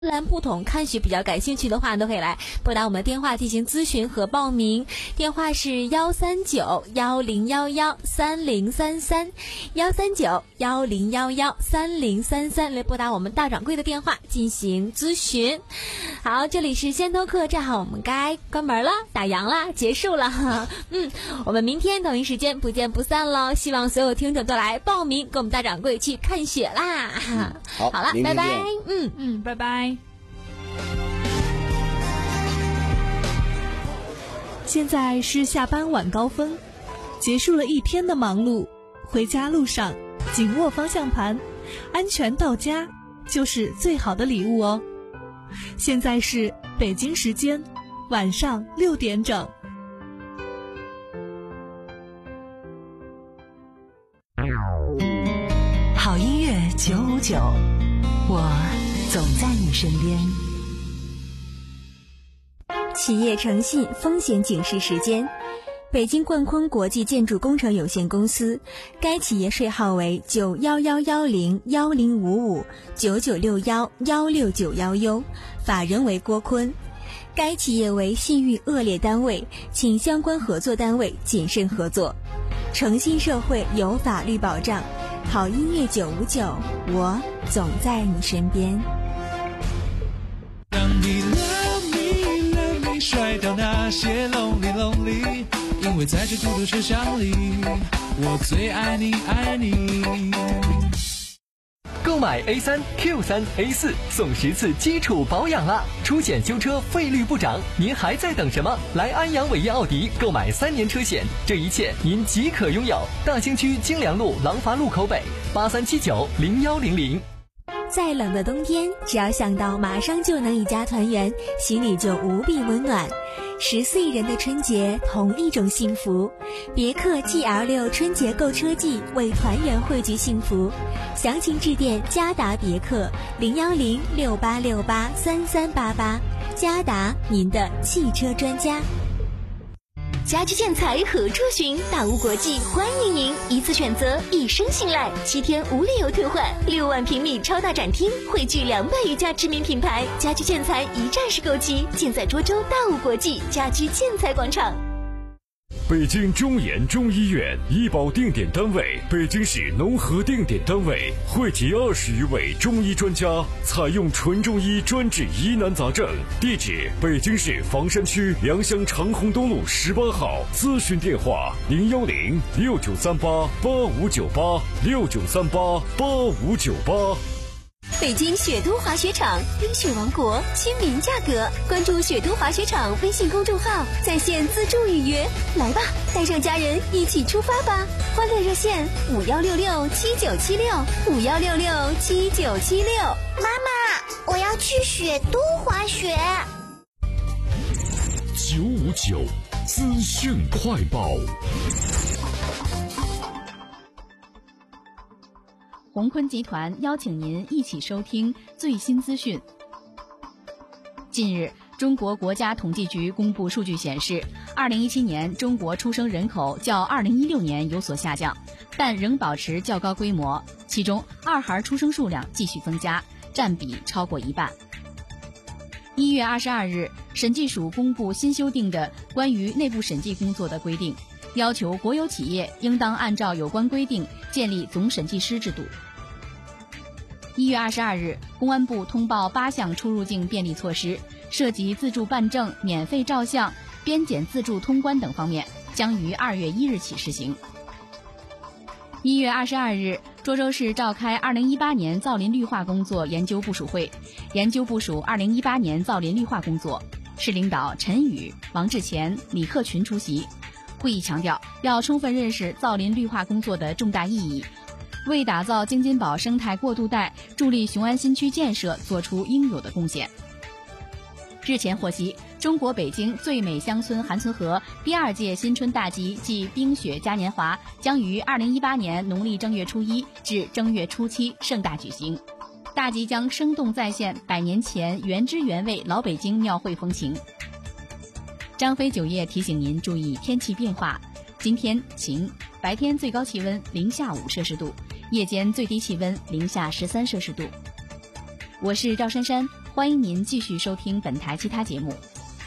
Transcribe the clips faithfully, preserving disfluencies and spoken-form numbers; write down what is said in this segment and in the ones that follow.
兰不同看雪比较感兴趣的话，都可以来拨打我们的电话进行咨询和报名。电话是幺三九幺零幺幺三零三三，幺三九幺零幺幺三零三三，来拨打我们大掌柜的电话进行咨询。好，这里是先头客栈，好，我们该关门了，打烊了，结束了。嗯，我们明天同一时间不见不散喽！希望所有听众都来报名，跟我们大掌柜去看雪啦。 嗯、好， 好了，拜拜。嗯嗯，拜拜。 现在是下班晚高峰，结束了一天的忙碌，回家路上紧握方向盘，安全到家就是最好的礼物哦。现在是北京时间晚上六点整。 好音乐九五九，我总在你身边。 企业诚信风险警示时间，北京冠坤国际建筑工程有限公司，该企业税号为九幺幺幺零幺零五五九九六幺幺六九幺 U， 法人为郭坤。该企业为信誉恶劣单位，请相关合作单位谨慎合作。诚信社会有法律保障，好音乐九五九，我总在你身边。 甩掉那些 lonely lonely， 因为在这孤独车厢里，我最爱你爱你。 购买 A 三 Q 三 A 四送十次基础保养啦，出险修车费率不涨，您还在等什么？来安阳伟业奥迪购买三年车险，这一切您即可拥有。大兴区京良路廊坊路口北，八三七九零幺零零。 再冷的冬天，只要想到马上就能一家团圆，心里就无比温暖。十四亿人的春节，同一种幸福。别克 G L 六 春节购车季，为团圆汇聚幸福。详情致电嘉达别克零幺零六八六八三三八八，嘉达，您的汽车专家。 家居建材何处寻？大屋国际欢迎您，一次选择，一生信赖，七天无理由退换，六万平米超大展厅，汇聚两百余家知名品牌，家居建材一站式购齐，尽在涿州大屋国际家居建材广场。 北京中研中医院医保定点单位，北京市农合定点单位，汇集二十余位中医专家，采用纯中医专治疑难杂症。地址：北京市房山区良乡长虹东路十八号。咨询电话：零幺零六九三八八五九八六九三八八五九八。 北京雪都滑雪场，冰雪王国，亲民价格。关注雪都滑雪场微信公众号，在线自助预约。来吧，带上家人一起出发吧！欢乐热线五幺六六七九七六五幺六六七九七六。 妈妈，我要去雪都滑雪。 九五九资讯快报。 宏坤集团邀请您一起收听最新资讯。近日，中国国家统计局公布数据显示，二零一七年中国出生人口较二零一六年有所下降，但仍保持较高规模，其中二孩出生数量继续增加，占比超过一半。一月二十二日，审计署公布新修订的关于内部审计工作的规定，要求国有企业应当按照有关规定建立总审计师制度。一月二十二日，公安部通报八项出入境便利措施，涉及自助办证、免费照相、边检自助通关等方面，将于二月一日起实行。一月二十二日，涿州市召开二零一八年造林绿化工作研究部署会，研究部署二零一八年造林绿化工作。市领导陈宇、王志前、李克群出席。会议强调，要充分认识造林绿化工作的重大意义，为打造京津宝生态过渡带、助力雄安新区建设做出应有的贡献。日前获悉，中国北京最美乡村韩村河第二届新春大集暨冰雪嘉年华将于二零一八年农历正月初一至正月初七盛大举行。大集将生动再现百年前原汁原味老北京庙会风情。张飞酒业提醒您注意天气变化，今天晴，白天最高气温零下五摄氏度，夜间最低气温零下十三摄氏度。我是赵珊珊， 欢迎您继续收听本台其他节目。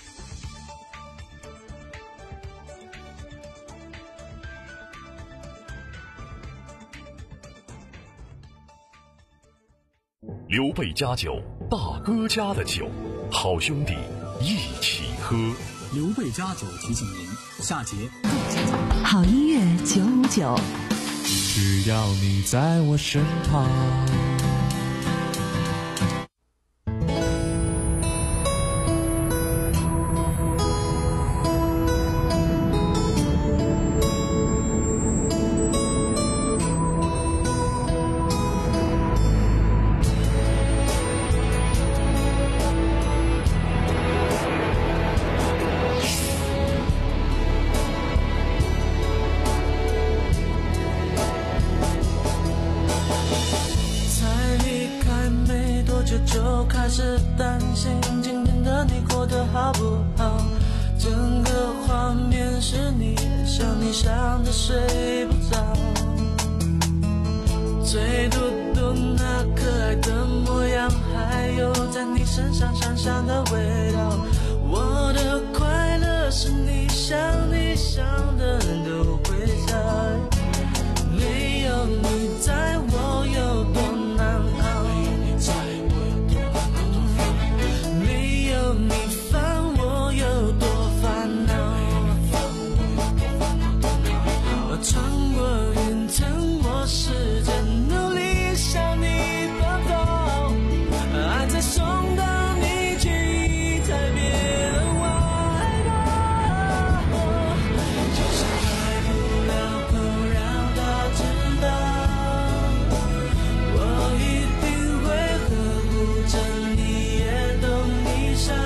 刘备家酒，大哥家的酒，好兄弟一起喝。 刘备家酒提醒您，下节更精彩。 好音乐九五九， 只要你在我身旁。 就开始担心今天的你过得好不好，整个画面是你，想你想得睡不着，最嘟嘟那可爱的模样，还有在你身上香香的味道，我的快乐是你想你想的都会在，没有你在我有多难熬，你烦我有多烦恼，我穿过云层，我试着努力向你奔跑，爱在送到你去才别忘我，就是开不了口让他知道，我一定会呵护着你也懂你伤，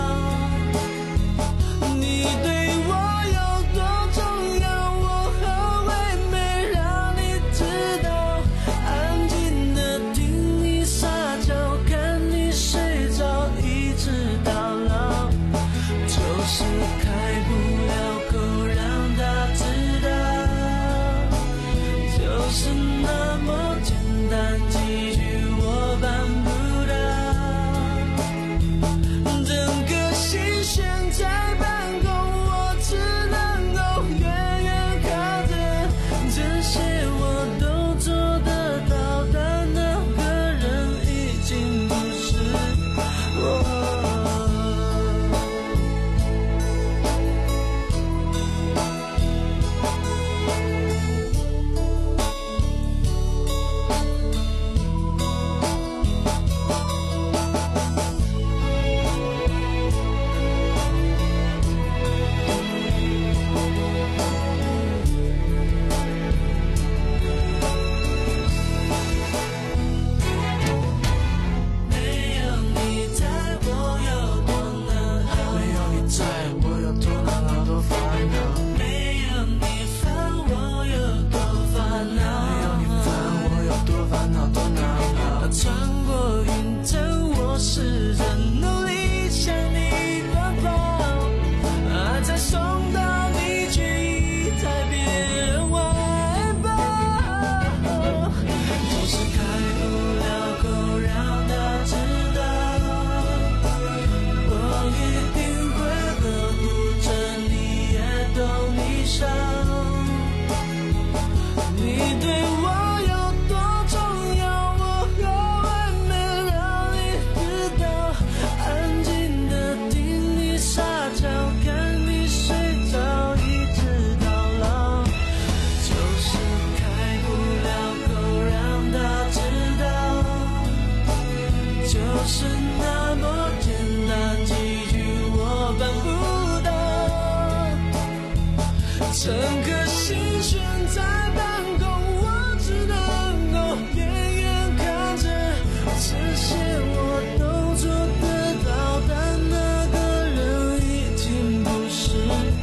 你对我有多重要，我后悔没让你知道，安静的听你撒娇，看你睡着一直到老，就是开不了口让他知道，就是那么简单几句我办不到，整个心悬在半空，我只能够远远靠着，这些我都做得到，但那个人已经不是我。没有你在我有多难熬，没有你在我有多难熬多烦恼，没有你烦我有多烦恼，没有你烦我有多烦恼多难熬，穿过云层，我试着努力向你奔跑，爱在送到你去才别人外包，就是开不了口让他知道，我一定会呵护着你也懂你伤，你对我有多重要，我后悔没让你知道，安静的听你撒娇，看你睡着一直到老，就是开不了口让他知道，就是那么简单几句我办不到，整颗心悬在半空，我只能够远远看着，这些我都做得到，但那个人已经不是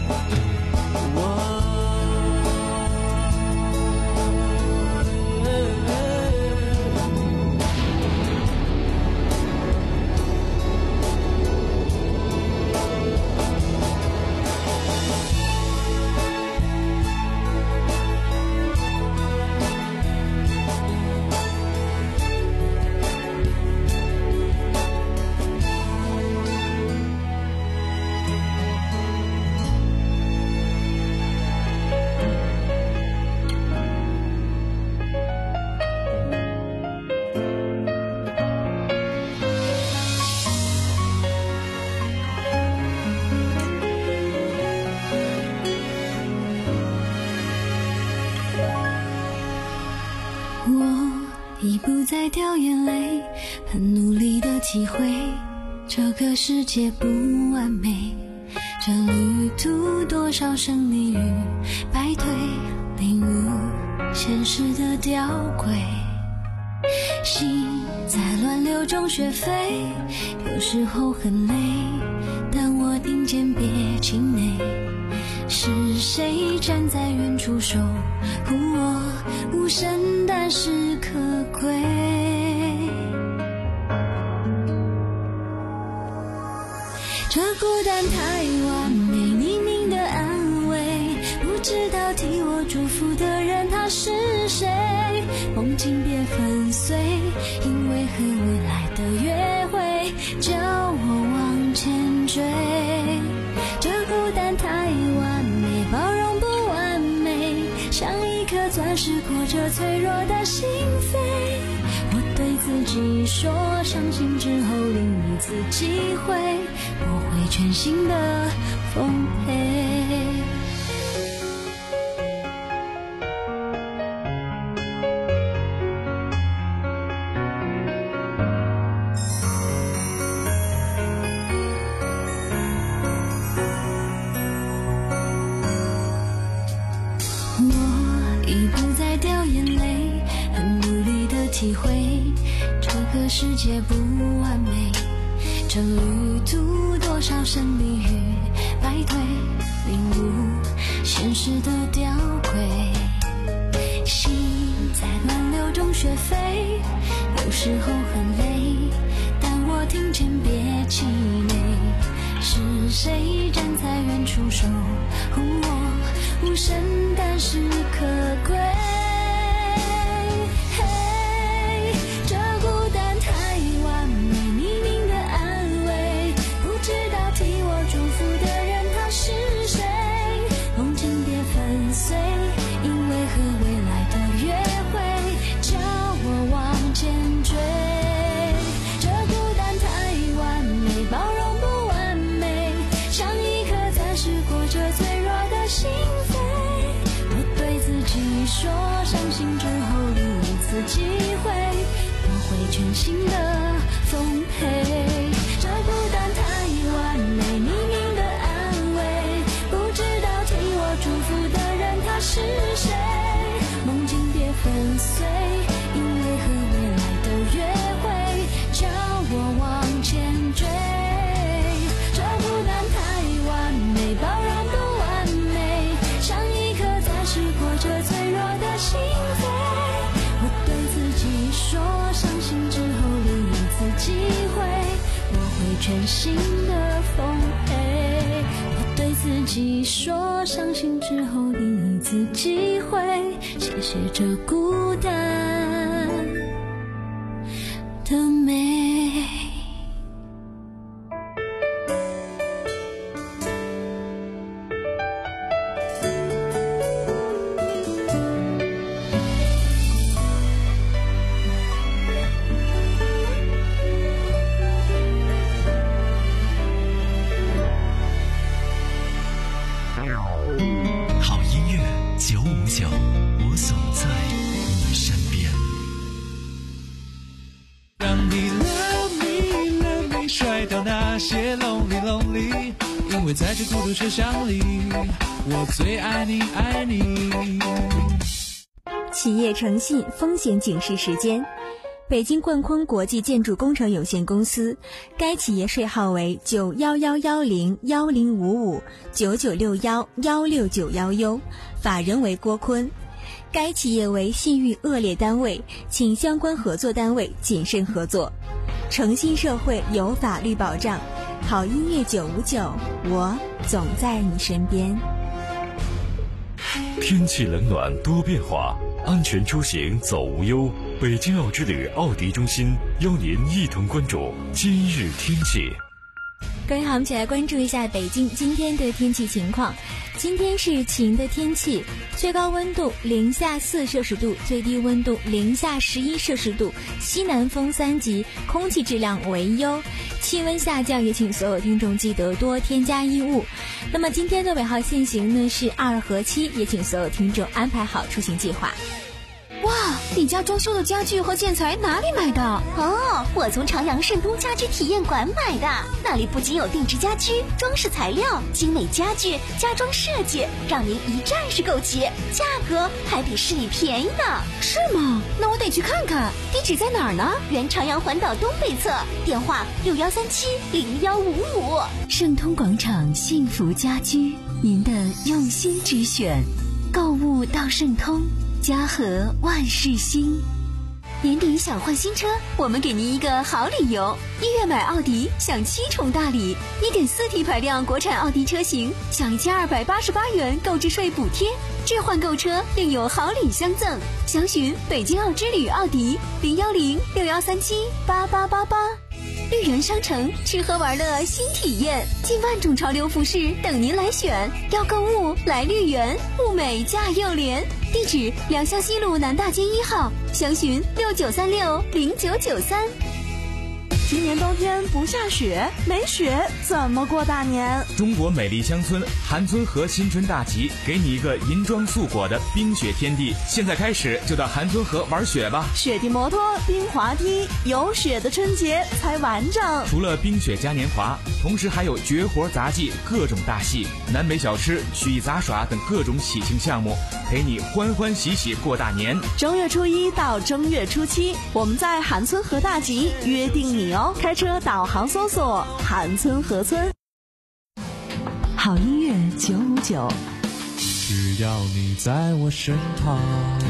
我。 再掉眼泪，很努力的体会这个世界不完美，这旅途多少胜利与败退，领悟现实的吊诡，心在乱流中学飞，有时候很累，但我听见别气馁，是谁站在远处守护我，无声但是可贵。这孤单太完美，匿名的安慰，不知道替我祝福的人他是谁，梦境别粉碎，因为和未来的约会叫我往前追。这孤单太完美，包容不完美，像一颗钻石裹着脆弱的心扉，我对自己说，相信之后另一次机会，我会全心的奉陪。体会这个世界不完美，这旅途多少胜利与败退，领悟现实的吊诡，心在乱流中学飞，有时候很累，但我听见别气馁，是谁站在远处守护我，无声但是可贵。说相信之后另一次机会，我会全心的奉陪。这孤单太完美，匿名的安慰，不知道替我祝福的人他是谁，梦境别粉碎，因为和未来的约会叫我往前追。这孤单太完美，包容不完美，像一颗钻石裹着脆心扉，我对自己说，相信之后另一次机会，我会全心的奉陪。我对自己说，相信之后另一次机会，谢谢这孤单的美。 好音乐九五九，我总在你身边。 让你 love me love me 甩掉那些 lonely lonely， 因为在这孤独车厢里，我最爱你爱你。 企业诚信风险警示时间。北京冠坤国际建筑工程有限公司，该企业税号为九幺幺幺零幺零五五九九六幺幺六九幺 U， 法人为郭坤。该企业为信誉恶劣单位，请相关合作单位谨慎合作。诚信社会有法律保障，好音乐九五九，我总在你身边。 天气冷暖多变化，安全出行走无忧。北京奥之旅奥迪中心邀您一同关注今日天气。 各位好，我们一起来关注一下北京今天的天气情况。今天是晴的天气，最高温度零下四摄氏度，最低温度零下十一摄氏度，西南风三级，空气质量为优，气温下降，也请所有听众记得多添加衣物。那么今天的尾号限行呢是二和七，也请所有听众安排好出行计划。 哇，你家装修的家具和建材哪里买的？ 哦，我从长阳盛东家居体验馆买的，那里不仅有定制家居、装饰材料、精美家具、家装设计，让您一站式购齐，价格还比市里便宜呢。 是吗？那我得去看看。地址在哪儿呢？ 原长阳环岛东北侧，电话六幺三七零幺五五。 盛通广场幸福家居，您的用心之选，购物到盛通，家和万事兴。年底想换新车，我们给您一个好理由。一月买奥迪享七重大礼， 一点四 T 排量国产奥迪车型享一千二百八十八元购置税补贴，置换购车另有好礼相赠。详询北京奥之旅奥迪零幺零六幺三七八八八八。绿园商城，吃喝玩乐新体验，近万种潮流服饰等您来选。要购物来绿园，物美价又廉。地址：良乡西路南大街一号，详询六九三六零九九三。 今年冬天不下雪，没雪怎么过大年？ 中国美丽乡村韩村河新春大集，给你一个银装素裹的冰雪天地。现在开始就到韩村河玩雪吧！ 雪地摩托、冰滑梯，有雪的春节才完整。 除了冰雪嘉年华，同时还有绝活杂技、各种大戏、南北小吃、曲艺杂耍等各种喜庆项目，陪你欢欢喜喜过大年。 正月初一到正月初七，我们在韩村河大集约定你哦。开车导航搜索韩村河村。 好音乐九五九， 只要你在我身旁。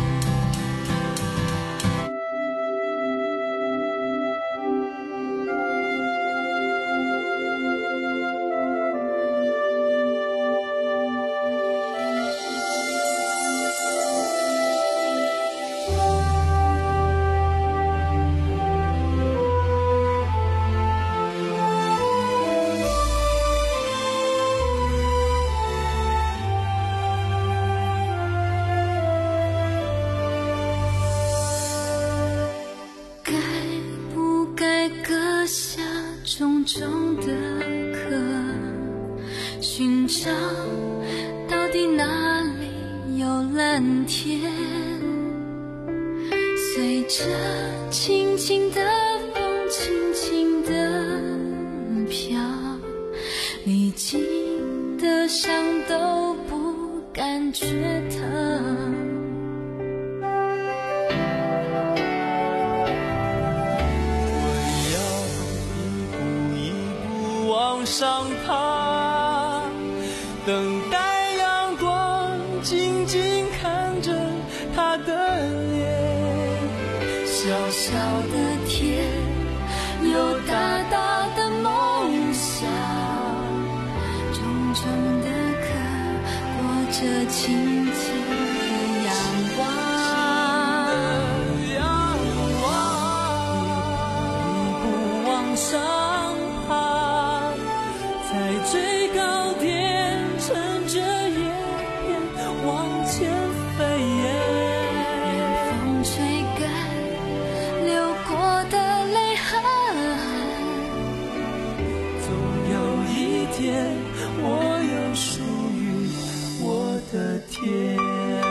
重重的壳，寻找到底哪里有蓝天，随着轻轻的风轻轻的飘，历经的伤都不感觉疼。 往上爬，等待阳光，静静看着他的脸。 小小的天，有大大的梦想，重重的壳，裹着轻轻的阳光。 阳光，一步往上爬，在最高点乘着叶片往前飞耶。 风吹干流过的泪痕， 总有一天我有属于我的天。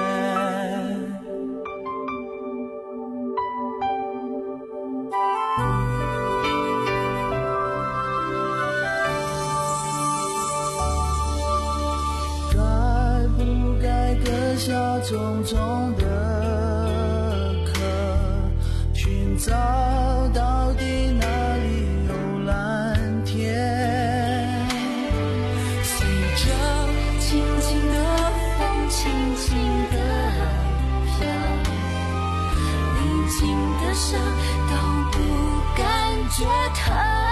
下重重的壳，寻找到底哪里有蓝天。 随着轻轻的风，轻轻的飘，历经的伤都不感觉疼。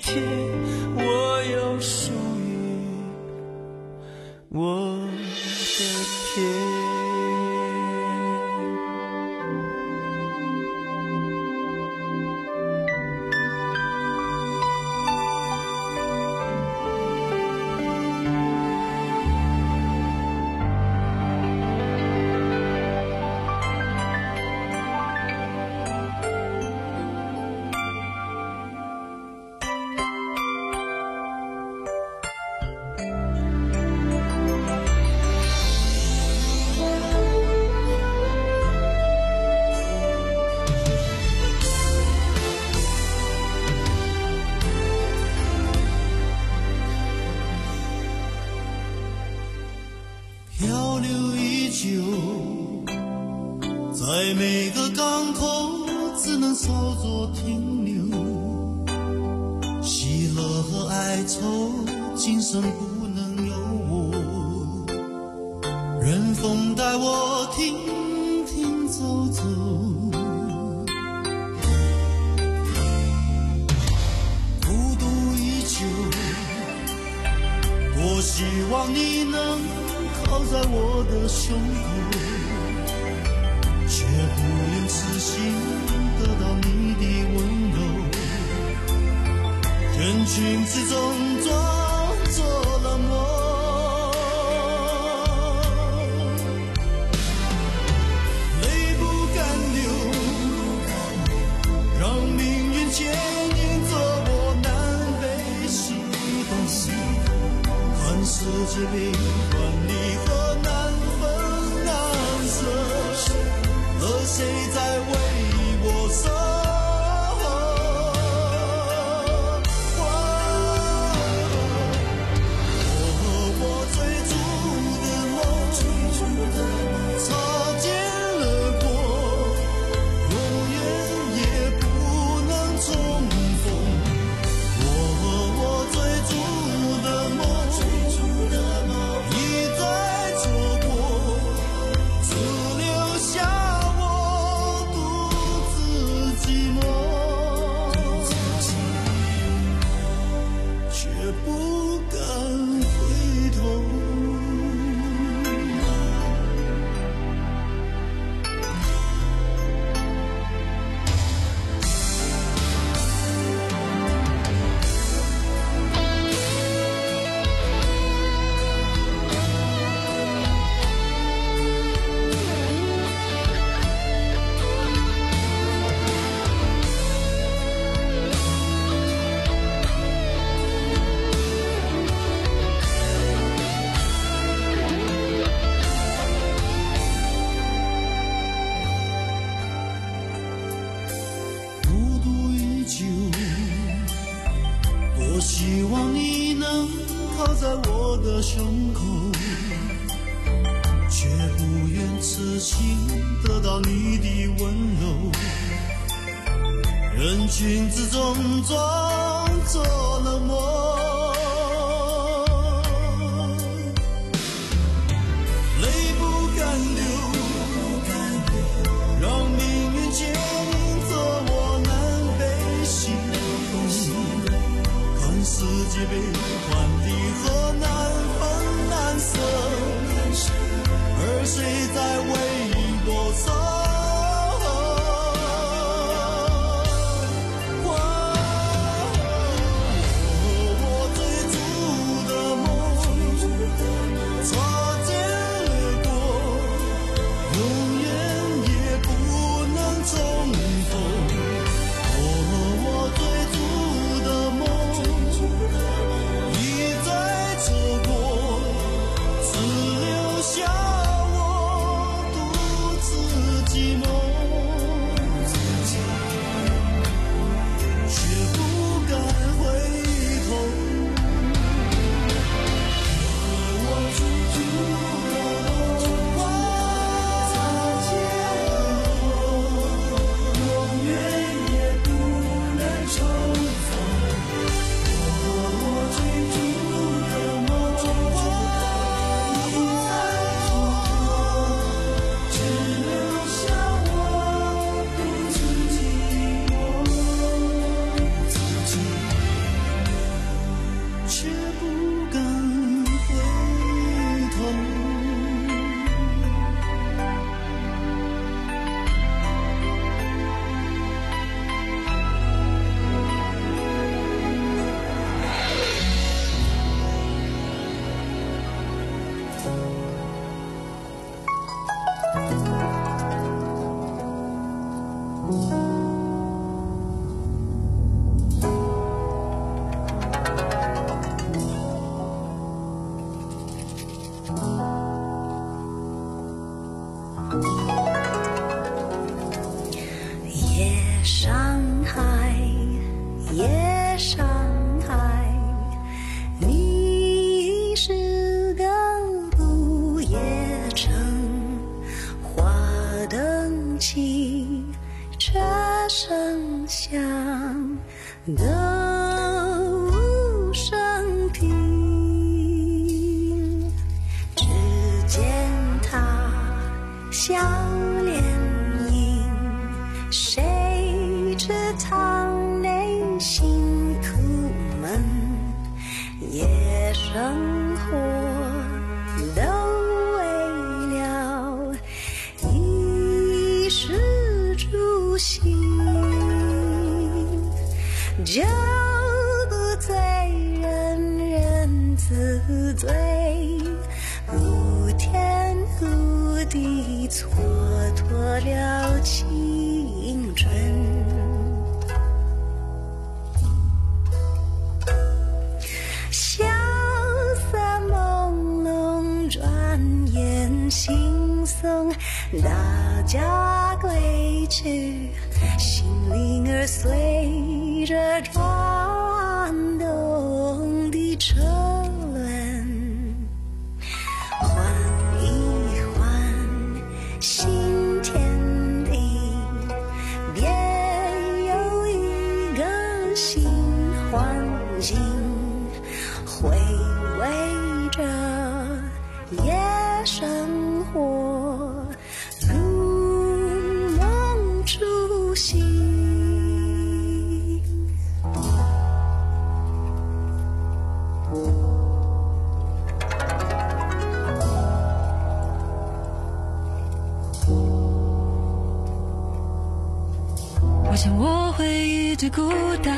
天，我有属于我的天。 漂流依旧，在每个港口只能稍作停留，喜乐和哀愁今生不能有我，任风带我停停走走，孤独依旧，多希望你能靠在我的胸口，却不用痴心得到你的温柔，人群之中装作冷漠，泪不敢流，让命运牵引着我南北西东，看世界变幻离合难分难舍，而谁在为我守？我追逐的梦，擦肩而过，永远也不能重逢。我追逐的梦，一再错过，只留下我独自寂寞，却不敢回头。孤独依旧，多希望你能靠在我的胸口，却不愿痴心得到你的温柔，人群之中装作冷漠，泪不敢流，让命运牵引着我南北西东，看世界变幻离合难分难舍，而谁在为我守？我追逐的梦，擦肩而过，永远也不能重逢。我追逐的梦，一再错过，只留下我独自伤害。你是个不夜城，花灯起，车声响的无声听，只见他笑脸迎，谁知他内心苦闷，夜生活都为了衣食住行，就不醉人人自醉，无天无地蹉跎了青春。萧瑟朦胧，转眼惺忪，大家归去，心灵儿随着转动的车轮，换一换新天地，别有一个新环境，回味着夜生活，如梦初醒。我想我会一直孤单，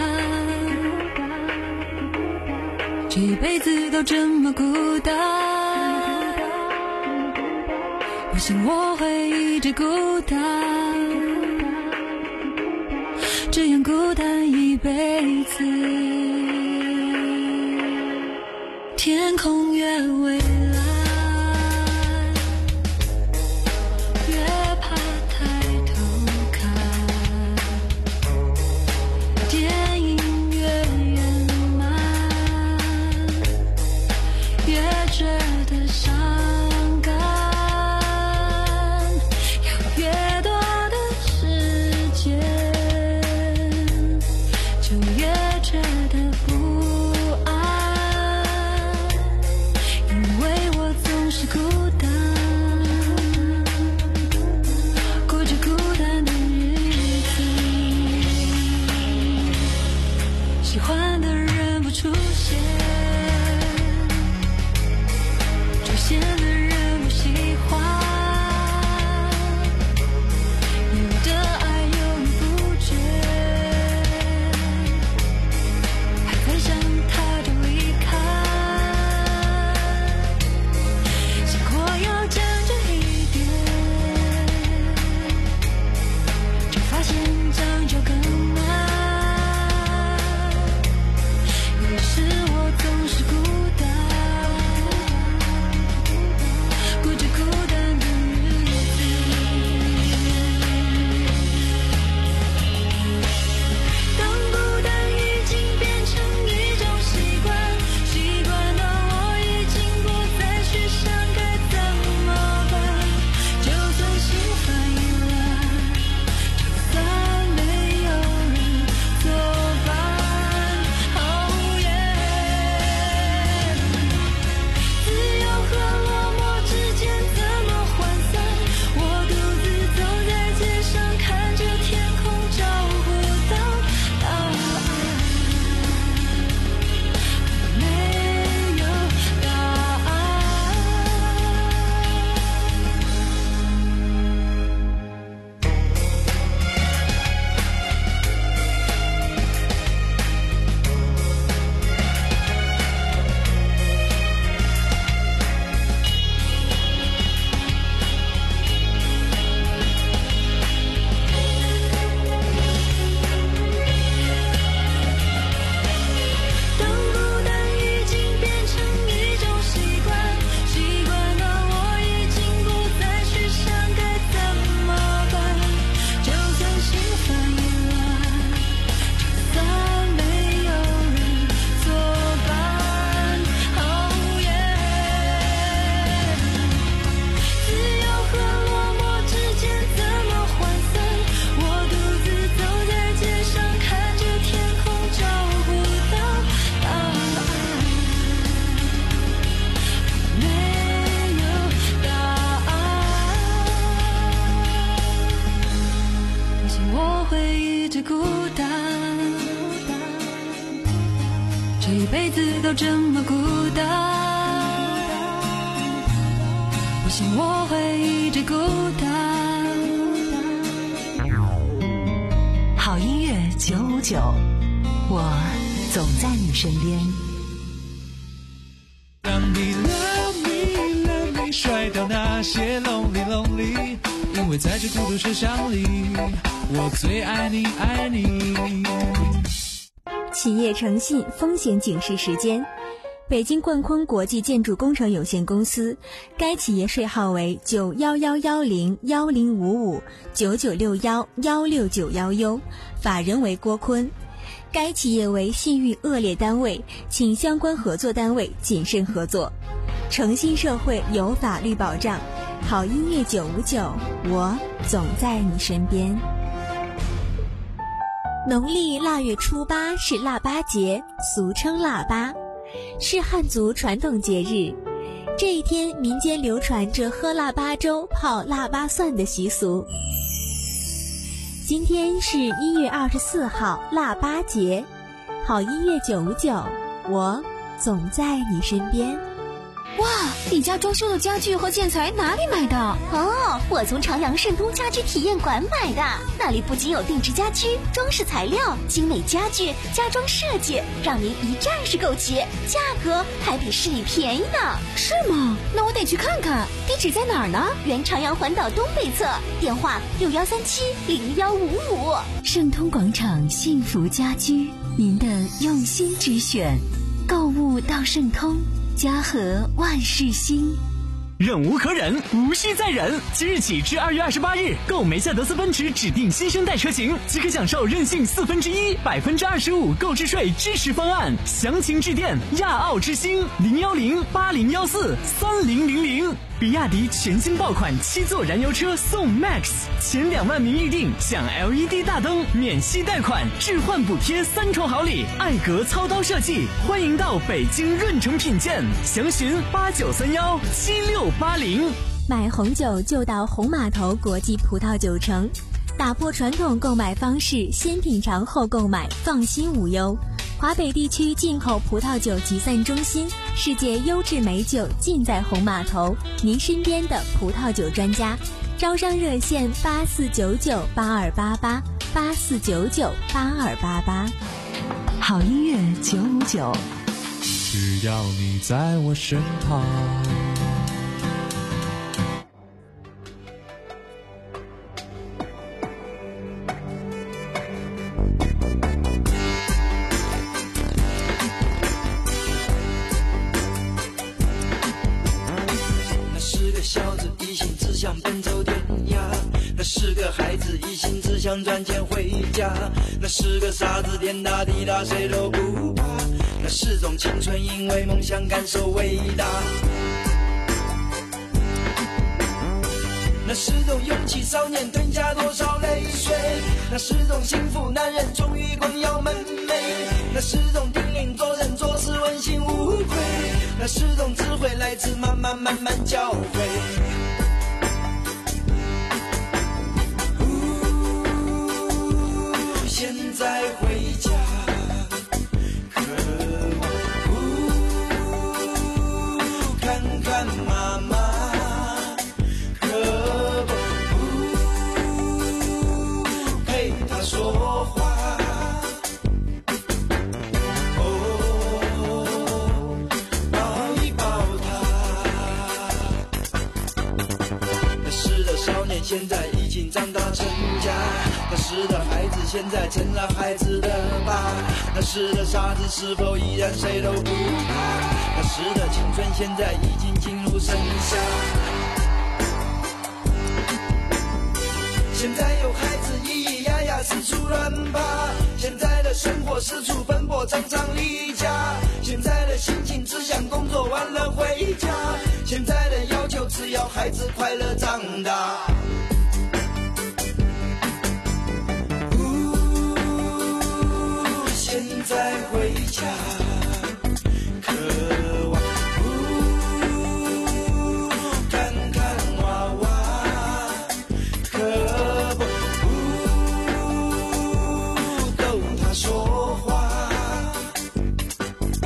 这一辈子都这么孤单。我想我会一直孤单，这样孤单一辈子。天空越蔚蓝，越怕抬头看，电影越圆满，越觉得伤感，有越多的时间，就越觉得不安，因为我总是孤单，过着孤单的日子，喜欢的人不出现，出现的人不喜欢，有的爱犹豫不决，还在想他就离开，生活要讲究一点，却发现讲究更难。于是我总是孤单， 这一辈子都这么孤单，我想我会一直孤单。 好音乐九五九，我总在你身边。 让你 love me love me 甩掉那些 lonely lonely， 因为在这孤独车厢里，我最爱你爱你。 企业诚信风险警示时间，北京冠坤国际建筑工程有限公司，该企业税号为九幺幺幺零幺零五五九九六幺幺六九幺 U， 法人为郭坤。该企业为信誉恶劣单位，请相关合作单位谨慎合作。诚信社会有法律保障，好音乐九五九，我总在你身边。农历腊月初八是腊八节，俗称腊八，是汉族传统节日。这一天，民间流传着喝腊八粥、泡腊八蒜的习俗。今天是一月二十四号，腊八节。好音乐九五九，我总在你身边。 哇，你家装修的家具和建材哪里买的？哦，我从长阳盛通家居体验馆买的，那里不仅有定制家居、装饰材料、精美家具、家装设计，让您一站式购齐，价格还比市里便宜呢。 是吗？那我得去看看。地址在哪儿呢？ 原长阳环岛东北侧，电话六幺三七零幺五五。 盛通广场幸福家居，您的用心之选，购物到盛通。家和万事兴， 忍无可忍，无需再忍。即日起至二月二十八日，购梅赛德斯奔驰指定新生代车型，即可享受任性四分之一、百分之二十五购置税支持方案。详情致电亚奥之星零幺零八零幺四三零零零。比亚迪全新爆款七座燃油车送 Max， 前两万名预定享 L E D 大灯、免息贷款、置换补贴三重好礼，艾格操刀设计，欢迎到北京润城品鉴，详询八九三幺七六八零。 买红酒就到红码头国际葡萄酒城，打破传统购买方式，先品尝后购买，放心无忧。华北地区进口葡萄酒集散中心，世界优质美酒尽在红码头，您身边的葡萄酒专家。招商热线八四九九八二八八八四九九八二八八。 好音乐九五九， 只要你在我身旁。 想赚钱回家，那是个傻子，天大地大谁都不怕，那是种青春，因为梦想感受伟大，那是种勇气，少年吞下多少泪水，那是种幸福，男人终于光耀门楣，那是种叮咛，做人做事问心无愧，那是种智慧，来自慢慢慢慢教诲。现在回家，可望看看妈妈，可不陪她说话。哦，抱一抱她。那时的少年，现在已经长大成家。那时的孩子现在成了孩子的爸，那时的傻子是否依然谁都不怕？那时的青春现在已经进入盛夏。现在有孩子咿咿呀呀四处乱爬，现在的生活四处奔波常常离家，现在的心情只想工作完了回家，现在的要求只要孩子快乐长大。现在回家，渴望看看娃娃，可不逗他说话。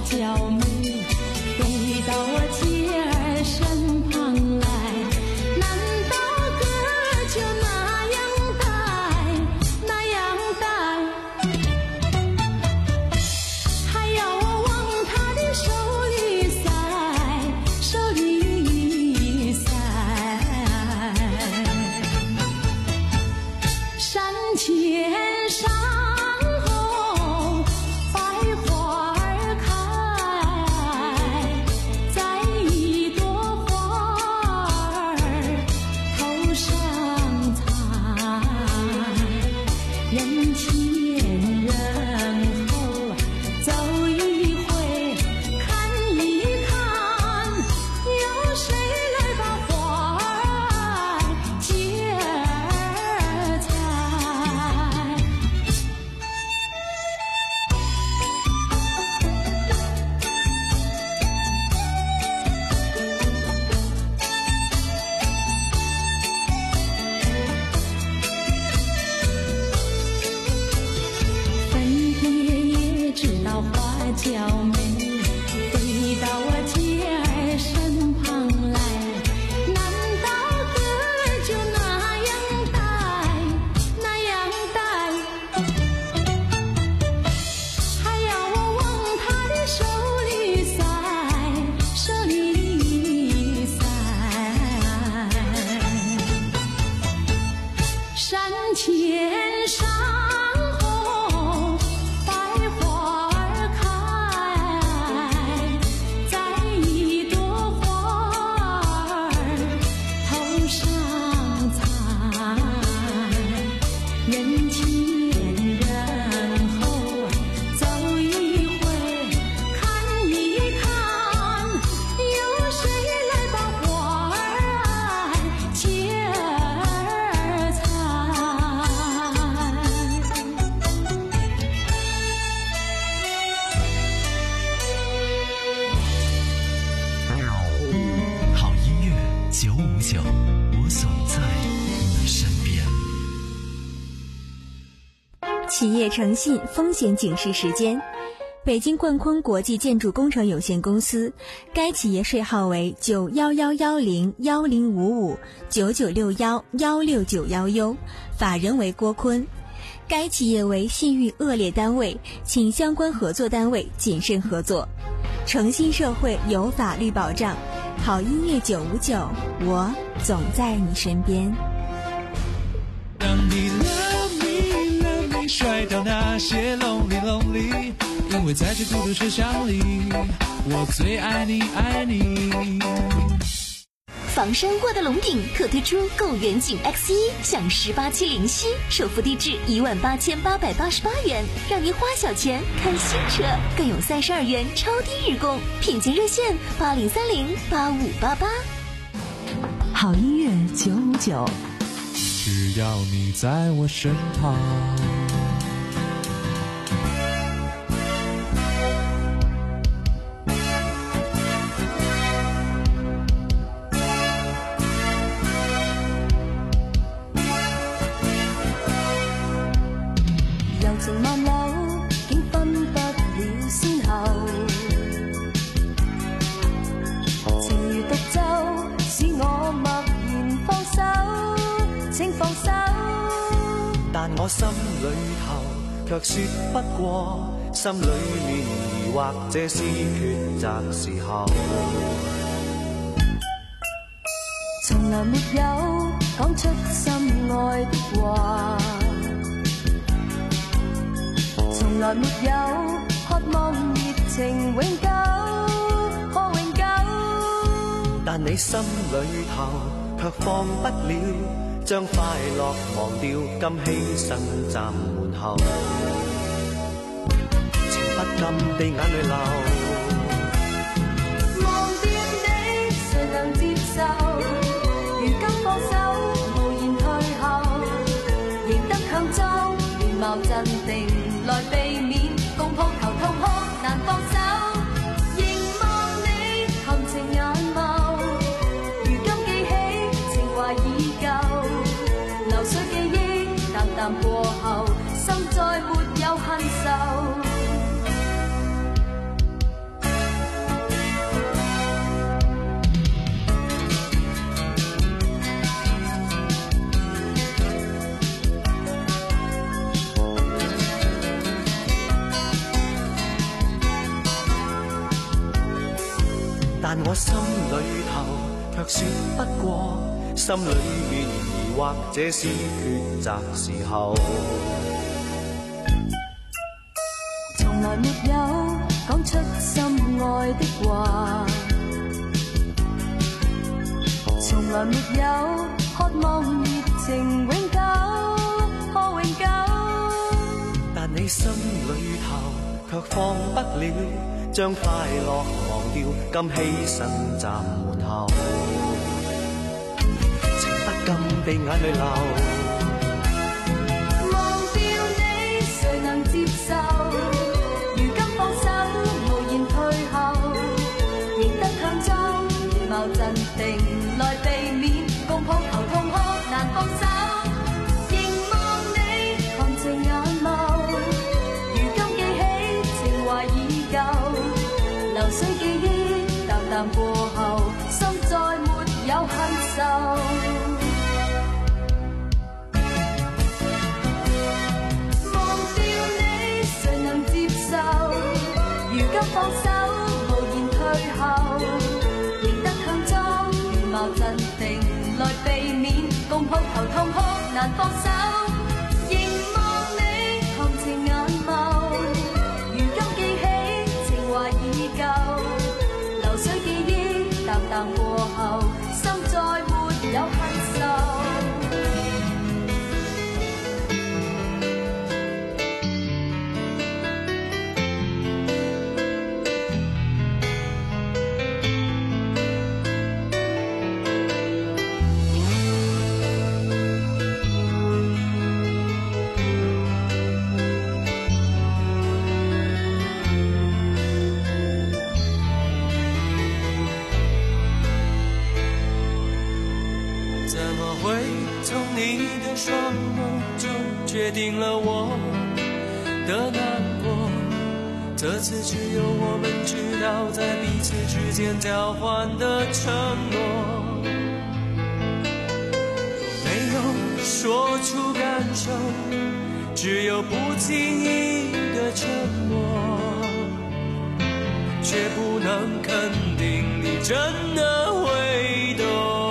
娇媚，飞到我姐儿身旁来。难道哥就那样呆，那样呆？还要我往他的手里塞，手里塞。山前山后百花儿开，在一朵花儿头上采。人前人后走一回，看一看，有谁来把花儿接儿采？粉蝶也知道花娇美，飞到我姐儿身旁来。难道哥就那样呆，那样呆？还要我往他的手里塞，手里塞。山前山后百花儿开，在一朵花儿头上采。人前人后走一回，看一看，有谁来把花儿接儿采？ 好音乐九五九，我总在你身边。 企业诚信风险警示时间。北京冠坤国际建筑工程有限公司，该企业税号为九幺幺幺零幺零五五九九六幺幺六九幺 U， 法人为郭坤。该企业为信誉恶劣单位，请相关合作单位谨慎合作。诚信社会有法律保障，好音乐九五九，我总在你身边。 让你 love me love me 甩掉那些 lonely lonely， 因为在这孤独车厢里，我最爱你爱你。 房山过的龙顶特推出购远景 X 一 享十八期零息，首付低至一万八千八百八十八元，让您花小钱看新车，更有三十二元超低日供，品鉴热线八零三零八五八八。 好音乐九五九， 只要你在我身旁。 柔情萬縷，竟分不了先後。情如獨奏，使我默然放手，請放手。 但我心裏頭卻說不過，心裏面疑惑，這是抉擇時候。 從來沒有講出心愛的話，從來沒有渴望熱情永久，可永久。 但你心裏頭卻放不了，將快樂忘掉，今犧牲站門後，情不禁地眼淚流。 忘掉你，誰能接受？如今放手，無言退後，仍得強裝面貌鎮定，來避免共抱頭痛哭難放手。凝望你含情眼眸，如今記起情懷已舊，流水記憶淡淡過後，心再沒有恨愁。 但我心裏頭卻說不過，心裏面疑惑，這是抉擇時候。 從來沒有講出心愛的話，從來沒有渴望熱情永久，可永久。 但你心裏頭卻放不了，將快樂忘掉，今犧牲站門後，情不禁被眼淚流。 忘掉你，誰能接受？如今放手，無言退後，仍得強裝如貌鎮定，來避免共抱頭痛哭，難放手。凝望你含情眼眸，如今記起情懷已舊，流水記憶淡淡過後，心再沒有恨愁。放手，無言退後，仍得強裝如貌鎮定，來避免共抱頭痛哭，難放手。凝望你含情眼眸，如今記起情懷已舊，流水記憶淡淡過後，心再沒有恨愁。 双眸就决定了我的难过，这次只有我们知道在彼此之间交换的承诺，没有说出感受，只有不经意的沉默，却不能肯定你真的会懂。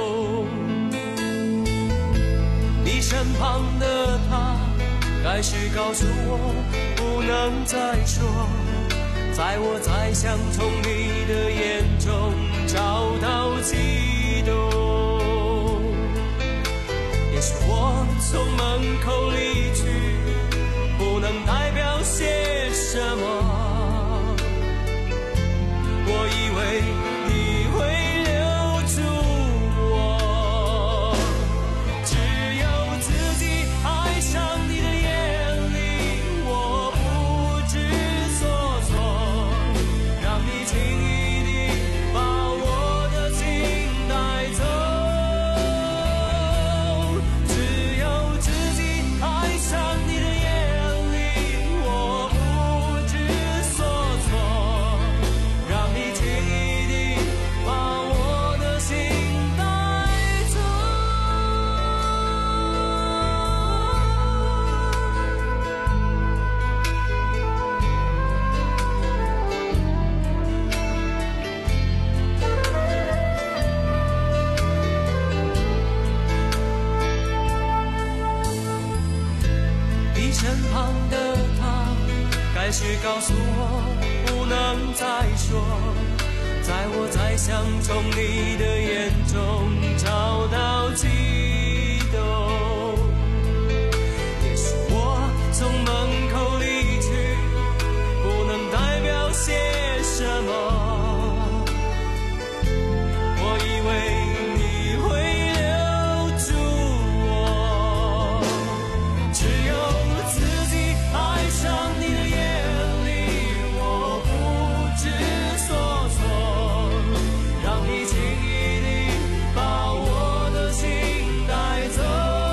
身旁的他开始告诉我不能再说，在我再想从你的眼中找到悸动。也许我从门口离去不能代表些什么，我以为你会开始告诉我不能再说，在我再想从你的眼中找到悸动。也许我从门口离去不能代表些什么，我以为你会留住我，只有自己爱上你的眼让你轻易地把我的心带走。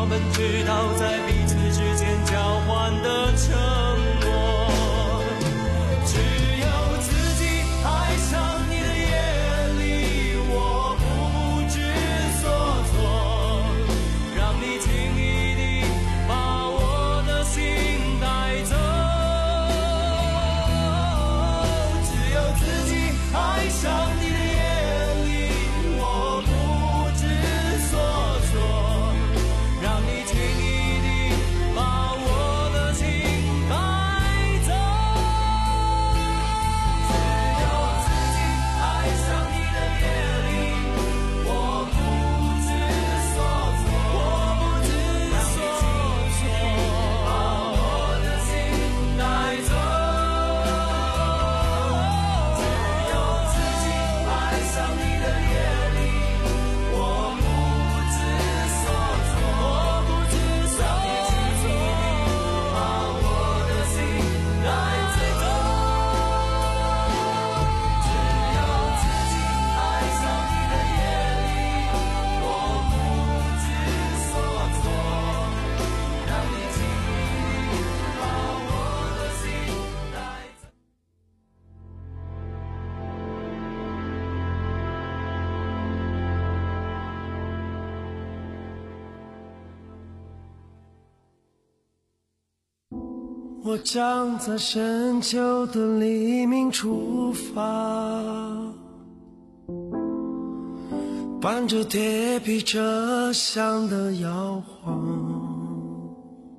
们知道在彼此之间交换的承诺，只有自己爱上你的夜里，我不知所措，让你轻易地把我的心带走，只有自己爱上你的夜里，我不知所措，让你轻易地把我的心带走，只有自己爱上你的夜里，我不知所措，我不知所措，把我的心带走，只有自己爱上你的夜里，我不知所措，我不知所措，把我的心带走，只有自己爱上你的夜里，我不知所措，让你轻易地把我的心带走。 我将在深秋的黎明出发，伴着铁皮车厢的摇晃，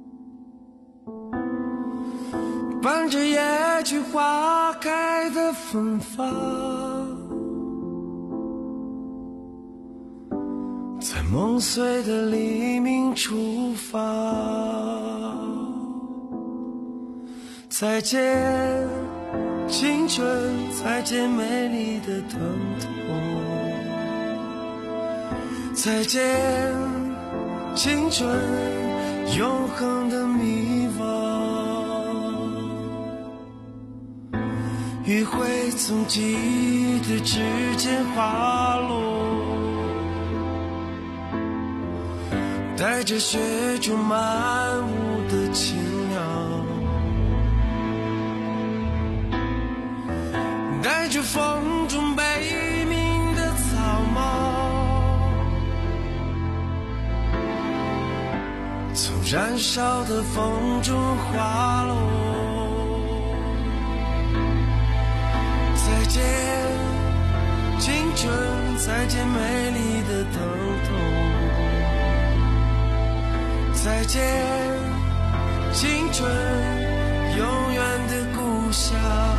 伴着野菊花开的芬芳，在梦碎的黎明出发。再见青春，再见美丽的疼痛，再见青春永恒的迷惘。余晖从记忆的指尖滑落，带着雪中漫舞的清凉，带着风中悲鸣的草帽，从燃烧的风中滑落。再见青春，再见美丽的疼痛，再见青春永远的故乡，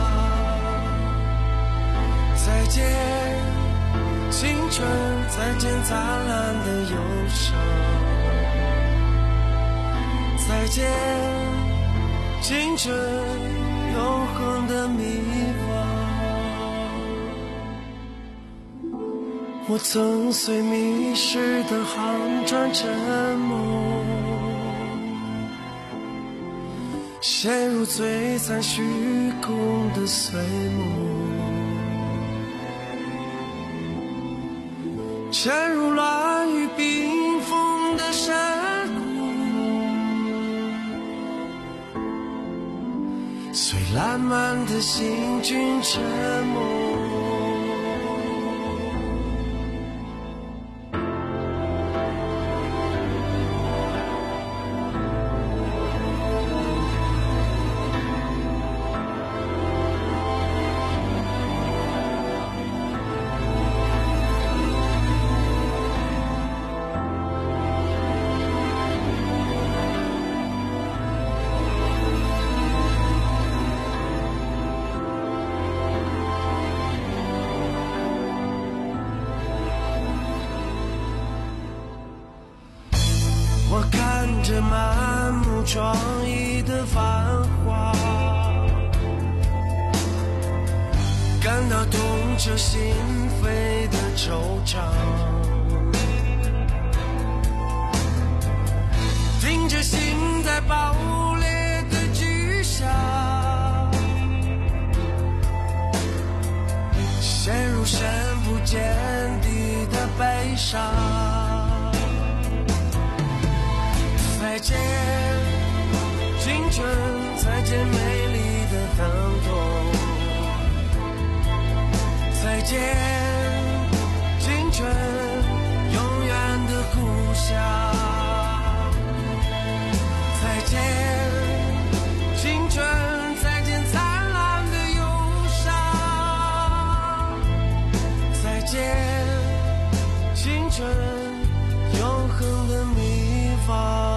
再见青春，再见灿烂的忧伤，再见青春永恒的迷惘。我曾随迷失的航船沉没，陷入璀璨虚空的碎梦，沉入乱雨冰封的山谷，随烂漫的行军沉没。我看着满目疮痍的繁华，感到痛彻心扉的惆怅，听着心在爆裂的巨响，陷入深不见底的悲伤。 见青春，再见美丽的疼痛，再见青春永远的故乡，再见青春，再见灿烂的忧伤，再见青春永恒的迷茫。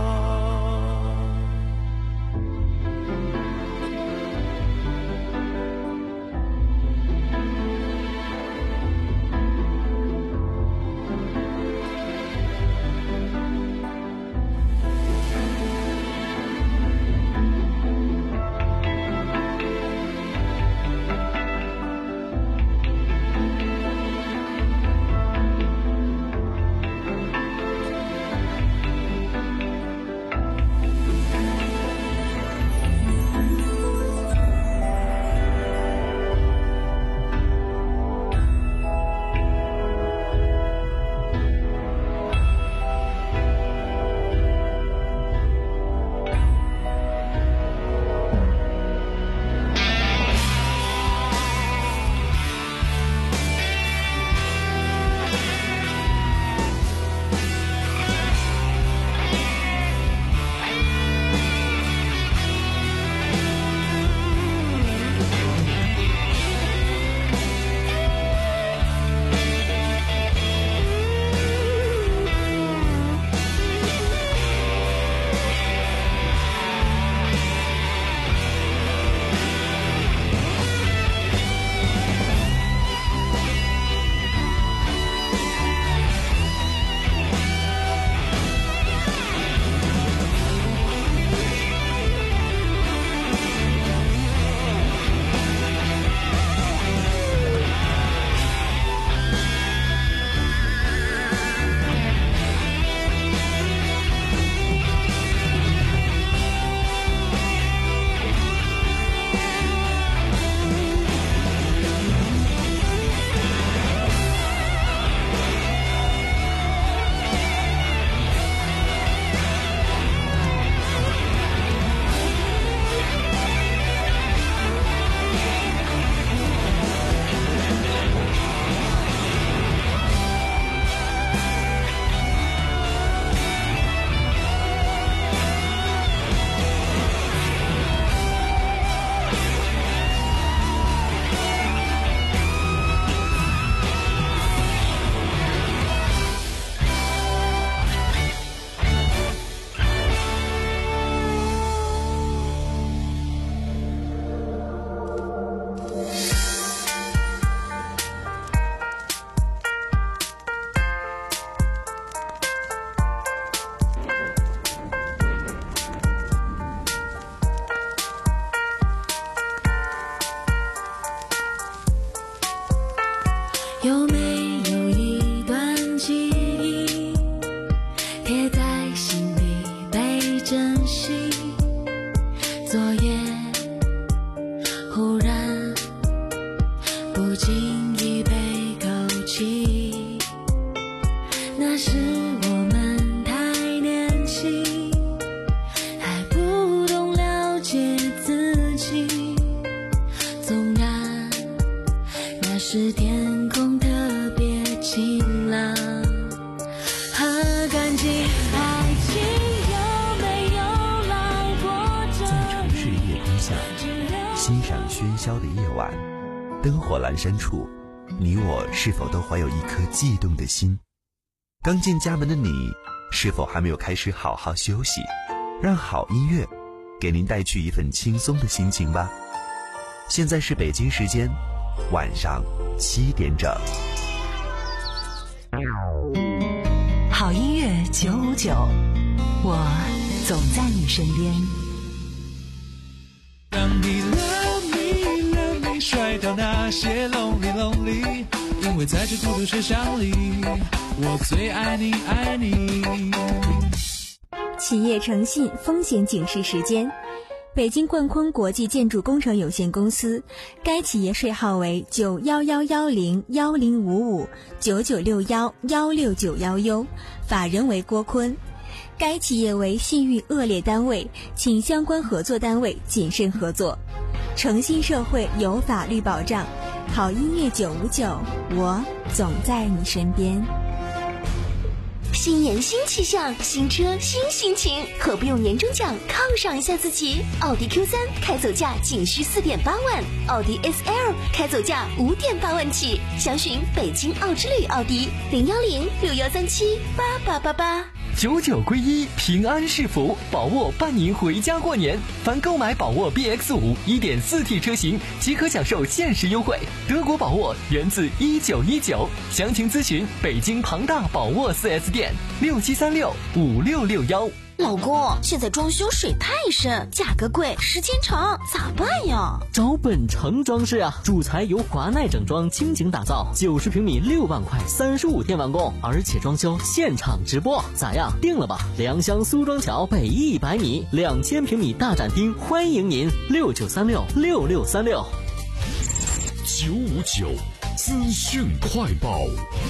有没有一段记忆贴在心底被珍惜？昨夜忽然不经意被勾起，那时我们太年轻，还不懂了解自己。纵然那时天空特别晴朗和干净，爱情有没有来过这里？ 在城市夜空下，欣赏喧嚣的夜晚，灯火阑珊处，你我是否都怀有一颗悸动的心？刚进家门的你，是否还没有开始好好休息？让好音乐给您带去一份轻松的心情吧。现在是北京时间晚上七点整。 好音乐九五九，我总在你身边。 让你 love me love me 甩掉那些 lonely lonely， 因为在这孤独车厢里，我最爱你爱你。 企业诚信风险警示时间。北京冠坤国际建筑工程有限公司，该企业税号为九幺幺幺零幺零五五九九六幺幺六九幺 U， 法人为郭坤。 该企业为信誉恶劣单位，请相关合作单位谨慎合作。诚信社会有法律保障，好音乐九五九，我总在你身边。 新年新气象，新车新心情，何不用年终奖犒赏一下自己？奥迪 Q 三 开走价仅需四点八万，奥迪 S L 开走价五点八万起。详询北京奥之旅奥迪零幺零六幺三七八八八八。 九九归一，平安是福，宝沃伴您回家过年。凡购买宝沃 B X 五 一点四 T 车型，即可享受限时优惠。德国宝沃源自一九一九，详情咨询北京庞大宝沃 四 S 店六七三六五六六幺。 老公，现在装修水太深，价格贵，时间长，咋办呀？ 找本城装饰啊，主材由华奈整装倾情打造，九十平米六万块，三十五天完工，而且装修现场直播，咋样？定了吧？良乡苏庄桥北一百米，两千平米大展厅，欢迎您六九三六六六三六。 九五九资讯快报。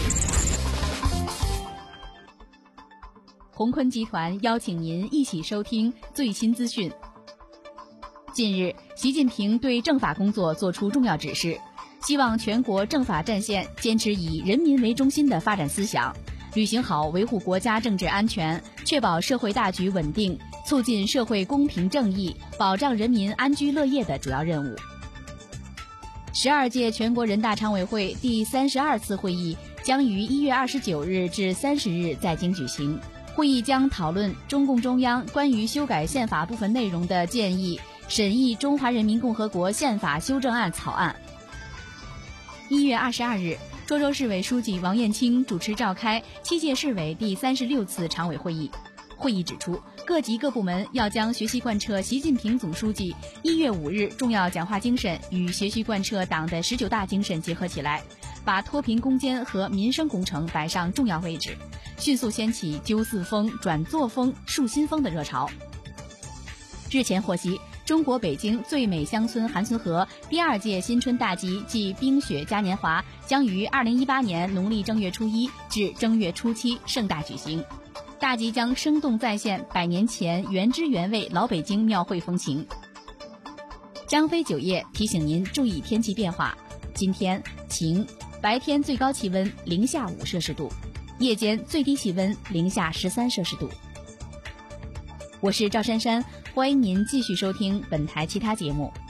鸿坤集团邀请您一起收听最新资讯。近日，习近平对政法工作作出重要指示，希望全国政法战线坚持以人民为中心的发展思想，履行好维护国家政治安全、确保社会大局稳定、促进社会公平正义、保障人民安居乐业的主要任务。十二届全国人大常委会第三十二次会议将于一月二十九日至三十日在京举行。会议将讨论中共中央关于修改宪法部分内容的建议，审议《中华人民共和国宪法修正案》草案。一月二十二日，涿州市委书记王燕青主持召开七届市委第三十六次常委会议。会议指出，各级各部门要将学习贯彻习近平总书记一月五日重要讲话精神与学习贯彻党的十九大精神结合起来，把脱贫攻坚和民生工程摆上重要位置，迅速掀起纠四风、转作风、树新风的热潮。日前获悉，中国北京最美乡村韩村河第二届新春大集暨冰雪嘉年华将于二零一八年农历正月初一至正月初七盛大举行。大集将生动再现百年前原汁原味老北京庙会风情。张飞酒业提醒您注意天气变化，今天晴，白天最高气温零下五摄氏度，夜间最低气温零下十三摄氏度。我是赵珊珊，欢迎您继续收听本台其他节目。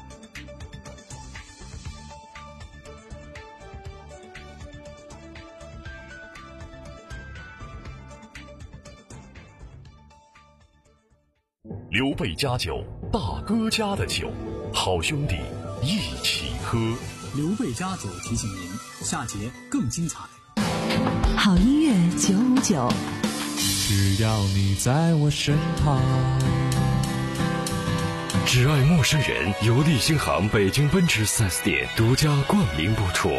刘备家酒，大哥家的酒，好兄弟一起喝。 刘备家酒提醒您，下节更精彩。 好音乐九五九， 只要你在我身旁。 只爱陌生人由利星行北京奔驰 四 S 店独家冠名播出。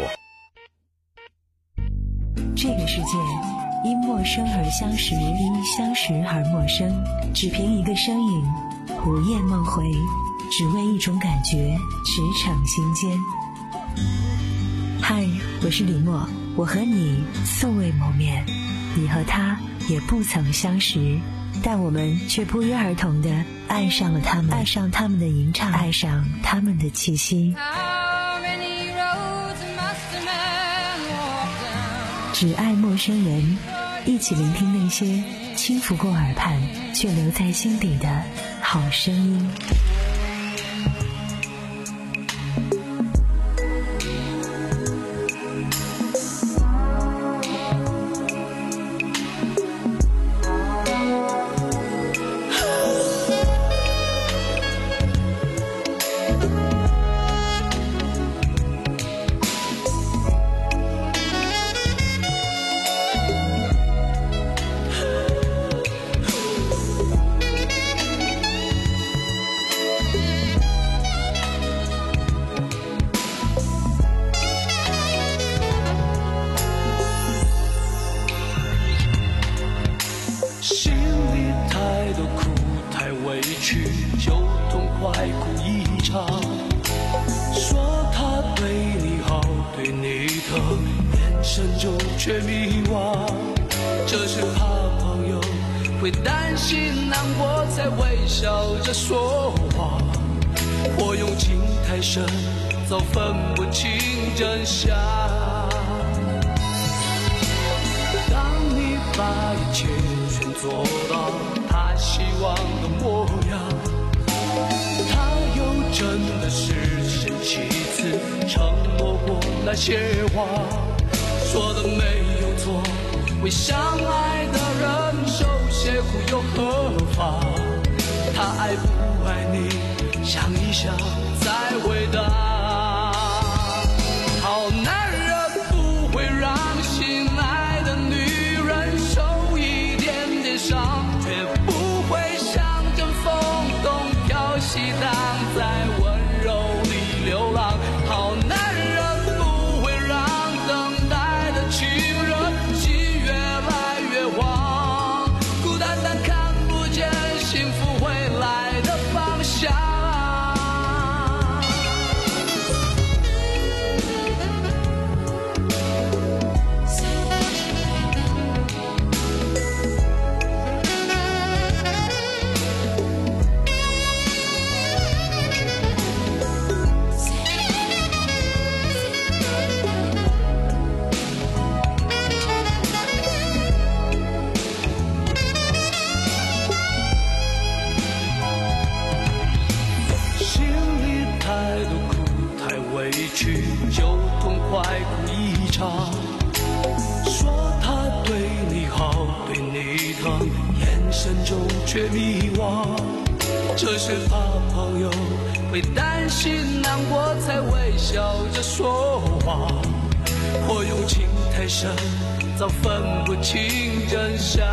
这个世界因陌生而相识，因相识而陌生。只凭一个声音，午夜梦回，只为一种感觉，驰骋心间。嗨，我是李默，我和你素未谋面，你和他也不曾相识，但我们却不约而同地爱上了他们，爱上他们的吟唱，爱上他们的气息。只爱陌生人，一起聆听那些轻拂过耳畔却留在心底的好声音。 却迷惘，这是怕朋友会担心难过才微笑着说话。我用情太深，早分不清真相。当你把一切全做到他希望的模样，他又真的是神奇次承诺过那些话，说的没有错，为相爱的人受些苦又何妨？他爱不爱你，想一想再回答。好男人不会让心爱的女人受一点点伤，却不会像阵风东飘西荡，在温柔里流浪。好男人不会让等待的情人心越来越慌，孤单单看不见幸福未来的方向。就痛快哭一场，说他对你好，对你疼，眼神中却迷惘。这是怕朋友会担心难过才微笑着说话。我用情太深，早分不清真相。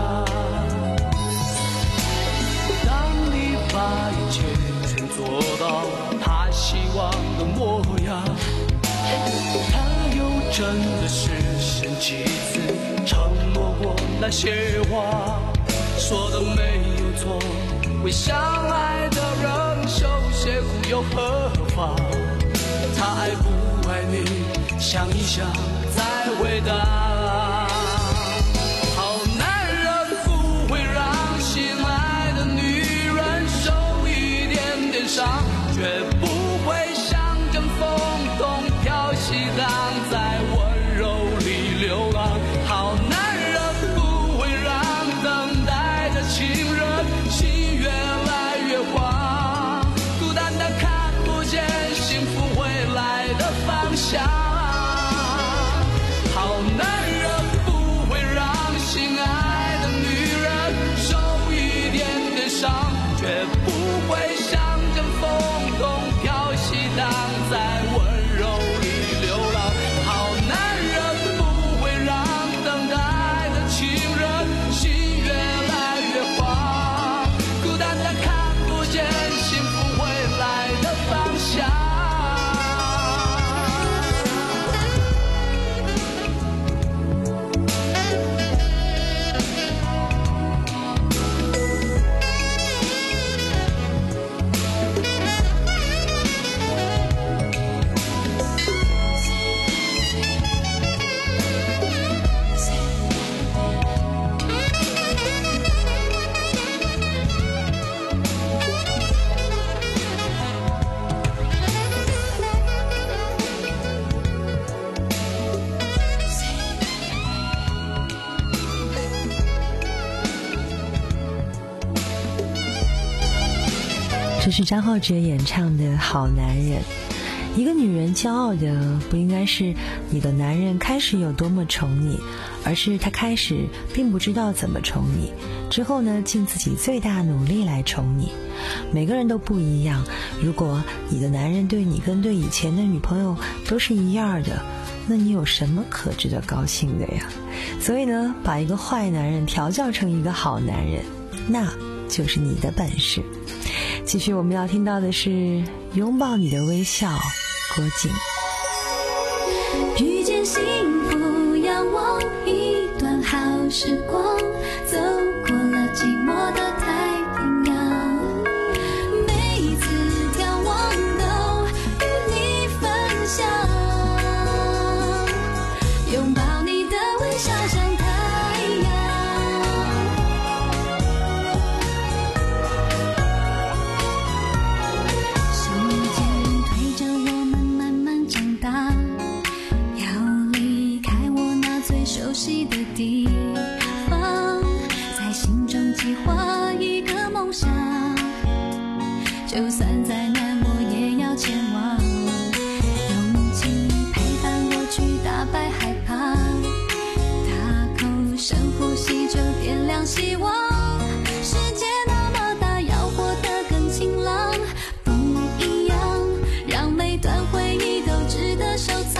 当你把一切全做到他希望的模样，他又真的是神奇次承诺过那些话，说的没有错，为相爱的人受些苦又何妨？他爱不爱你，想一想再回答。好男人不会让心爱的女人受一点点伤，绝不会像阵风东飘西荡，在温柔里流浪。好男人不会让等待的情人心越来越慌，孤单单看不见幸福未来的方向。好男人不会让心爱的女人受一点点伤，绝不会像阵风东飘西荡，在温柔里流浪。好男人不会让等待的情人心越来越慌，孤单单看不见幸福未来的方向。 这是张浩哲演唱的《好男人》。一个女人骄傲的不应该是你的男人开始有多么宠你，而是他开始并不知道怎么宠你，之后呢，尽自己最大努力来宠你。每个人都不一样，如果你的男人对你跟对以前的女朋友都是一样的，那你有什么可值得高兴的呀？所以呢，把一个坏男人调教成一个好男人，那就是你的本事。继续我们要听到的是拥抱你的微笑，郭靖。 遇见幸福，仰望一段好时光，走过了寂寞的太平洋，每一次眺望都与你分享，拥抱你的微笑像太阳， 深呼吸就点亮希望。世界那么大，要活得更晴朗，不一样，让每段回忆都值得收藏。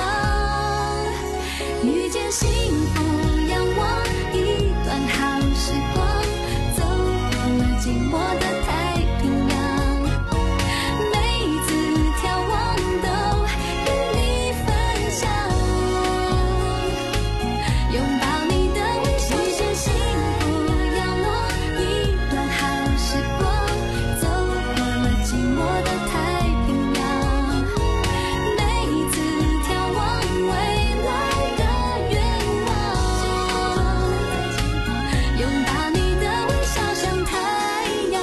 遇见幸福，仰望一段好时光，走过了寂寞的太平洋，每一次眺望都与你分享，拥抱你的微笑。遇见幸福，仰望一段好时光，走过了寂寞的太平洋，每一次眺望未来的愿望，拥抱你的微笑像太阳。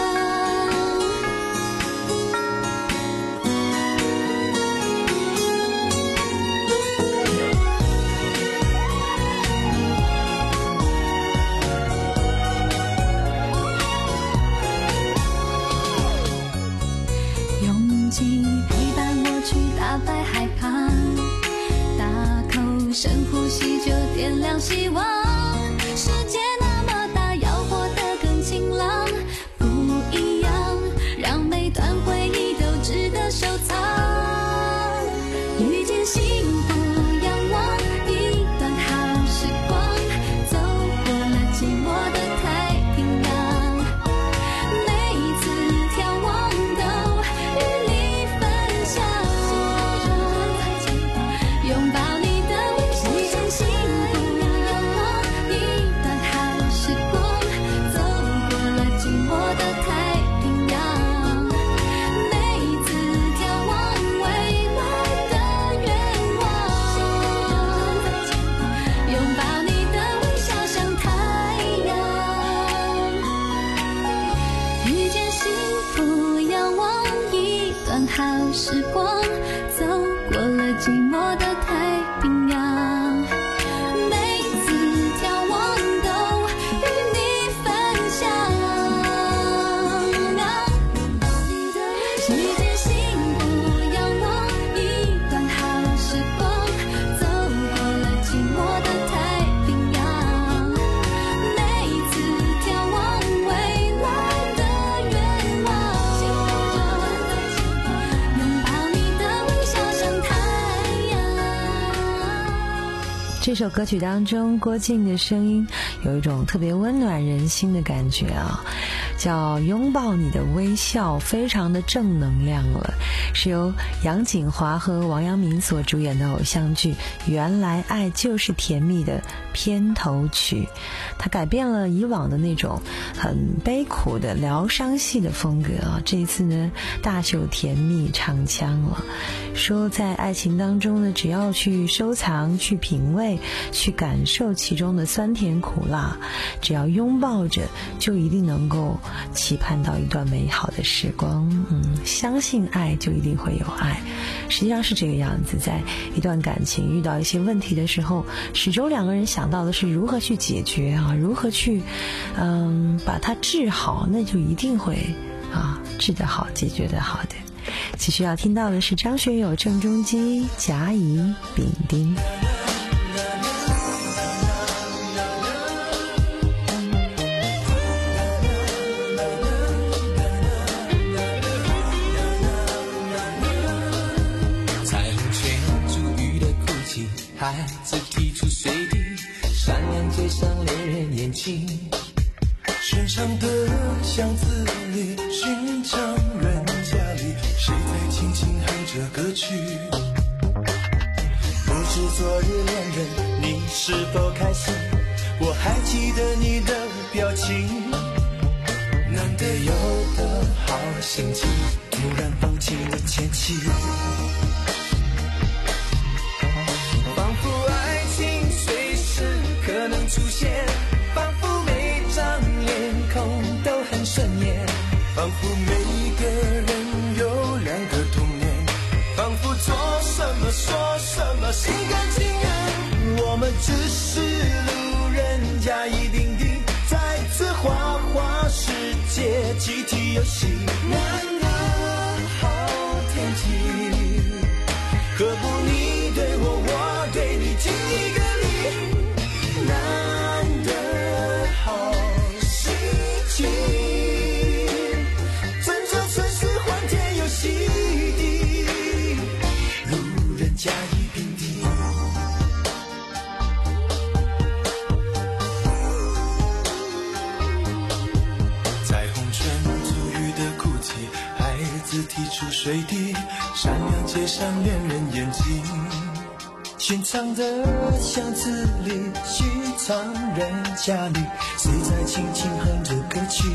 勇气陪伴我去打败害怕，大口深呼吸就点亮希望。世界那么大，要活得更晴朗，不一样，让每段回忆都值得收藏。遇见幸福，仰望一段好时光，走过了寂寞的太平洋，每一次眺望都与你分享，拥抱你的微笑。遇见幸福，仰望一段好时光，走过了寂寞的太平洋，每一次眺望未来的愿望，拥抱你的微笑像太阳。遇见幸福，仰望一段好时光，走过了寂寞的太平洋，每一次眺望都与你分享。遇见幸福，仰望一段好时光，走过了寂寞的太平洋，每一次眺望未来的愿望，拥抱你的微笑像太阳。 这首歌曲当中，郭靖的声音有一种特别温暖人心的感觉啊，叫拥抱你的微笑，非常的正能量了，是由杨锦华和王阳明所主演的偶像剧《原来爱就是甜蜜》的片头曲。它改变了以往的那种很悲苦的疗伤系的风格啊，这一次呢大秀甜蜜唱腔了，说在爱情当中呢，只要去收藏、去品味、去感受其中的酸甜苦辣，只要拥抱着，就一定能够期盼到一段美好的时光。嗯，相信爱就一定会有爱，实际上是这个样子。在一段感情遇到一些问题的时候，始终两个人想到的是如何去解决啊，如何去嗯把它治好，那就一定会啊治得好，解决得好的。继续要听到的是张学友、郑中基、甲乙丙丁。 孩子提出随意，闪亮街上恋人眼睛，身上的箱子里寻常人家里，谁在轻轻哼着歌曲？不知昨日恋人你是否开心？我还记得你的表情，难得有的好心情，突然放弃了前妻。可能出现，仿佛每张脸孔都很顺眼，仿佛每个人有两个童年，仿佛做什么说什么心甘情愿。我们只是路人甲乙丙丁，在此花花世界集体游戏。难得好天气，何不你对我，我对你，敬一个礼。难得水滴，闪亮街上恋人眼睛。寻常的巷子里，寻常人家里，谁在轻轻哼着歌曲？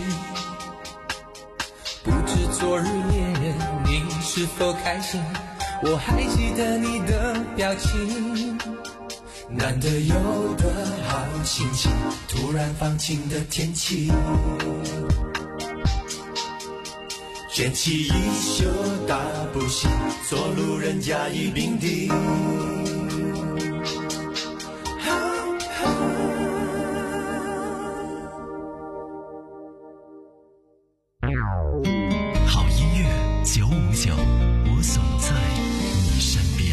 不知昨日恋人你是否开心？我还记得你的表情。难得有的好心情，突然放晴的天气，卷起衣袖大步行，做路人甲乙丙丁。 好音乐九五九，我总在你身边。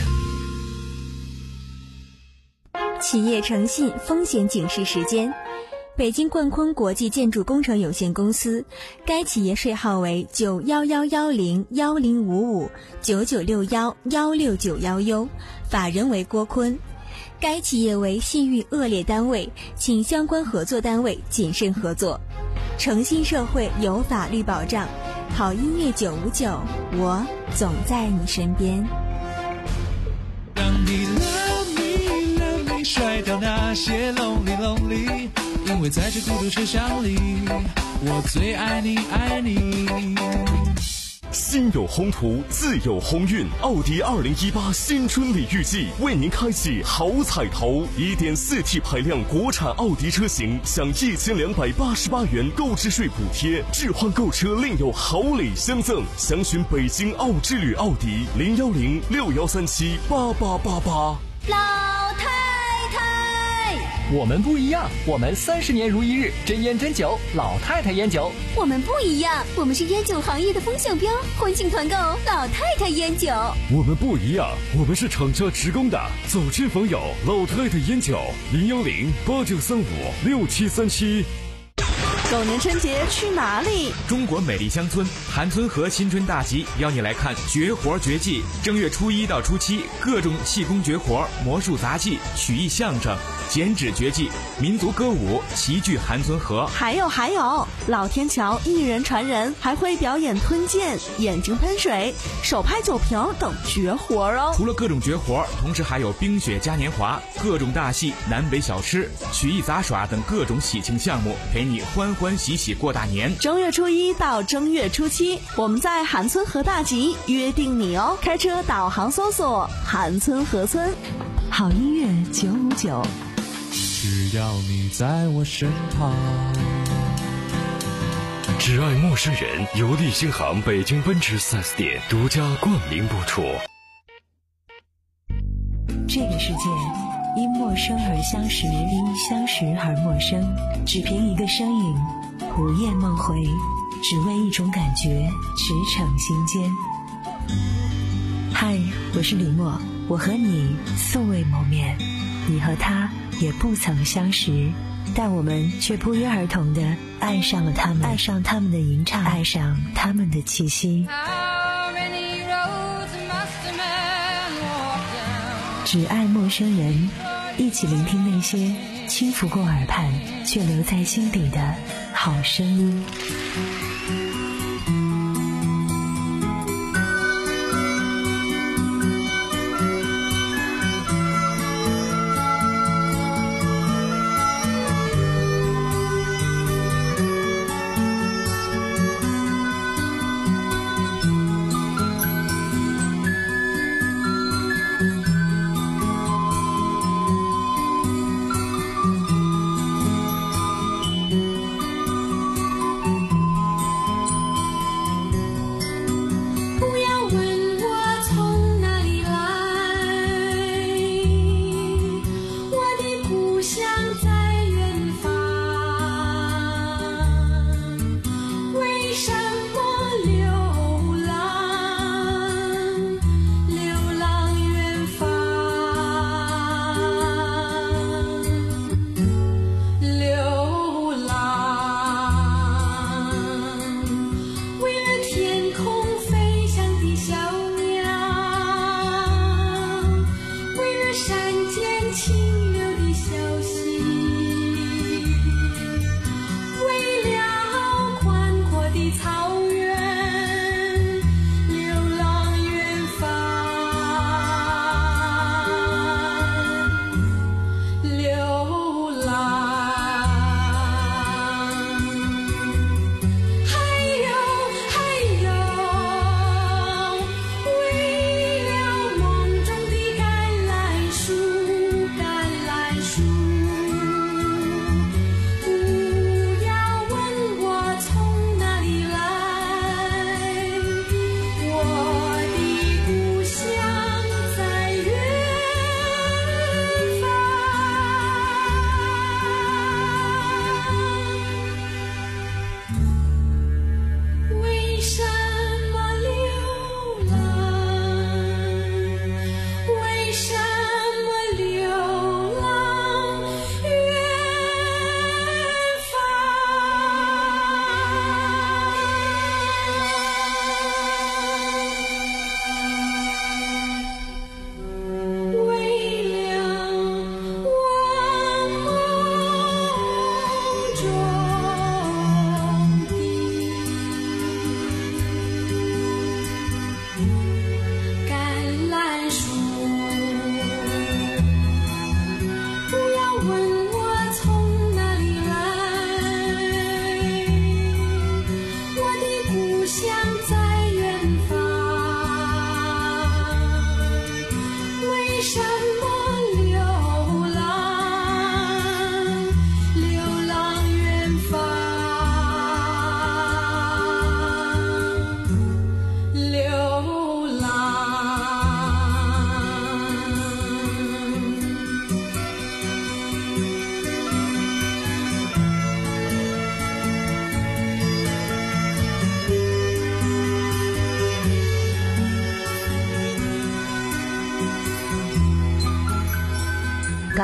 企业诚信风险警示时间。北京冠坤国际建筑工程有限公司，该企业税号为九幺幺幺零幺零五五九九六幺幺六九幺 U， 法人为郭坤。该企业为信誉恶劣单位，请相关合作单位谨慎合作。诚信社会有法律保障，好音乐九五九，我总在你身边。 让你 love me love me 甩掉那些 lonely lonely， 因为在这孤独车厢里，我最爱你爱你。 心有宏图，自有鸿运。奥迪二零一八新春礼遇季为您开启好彩头， 一点四 T 排量国产奥迪车型享一千两百八十八元购置税补贴，置换购车另有好礼相赠。详询北京奥之旅奥迪零幺零六幺三七八八八八。 老太太， 我们不一样，我们三十年如一日，真烟真酒，老太太烟酒。 我们不一样，我们是烟酒行业的风向标，欢庆团购老太太烟酒。 我们不一样，我们是厂家职工的，走亲访友老太太烟酒零幺零八九三五六七三七。 狗年春节去哪里？ 中国美丽乡村韩村河新春大集邀你来看绝活绝技。正月初一到初七，各种气功绝活、魔术杂技、曲艺相声、剪纸绝技、民族歌舞齐聚韩村河。 还有还有，老天桥一人传人，还会表演吞剑、眼睛喷水、手拍酒瓶等绝活哦。 除了各种绝活，同时还有冰雪嘉年华、各种大戏、南北小吃、曲艺杂耍等各种喜庆项目，陪你欢欢喜喜过大年。 正月初一到正月初七，我们在韩村河大集约定你哦。开车导航搜索韩村河村。 好音乐九五九， 只要你在我身旁。 只爱陌生人，由利星行北京奔驰 四 S 店独家冠名播出。 这个世界因陌生而相识，因相识而陌生，只凭一个身影，午夜梦回，只为一种感觉，驰骋心间。嗨，我是李默，我和你素未谋面，你和他也不曾相识，但我们却不约而同地爱上了他们，爱上他们的吟唱，爱上他们的气息。只爱陌生人，一起聆听那些轻拂过耳畔却留在心底的好声音。 清流的消息。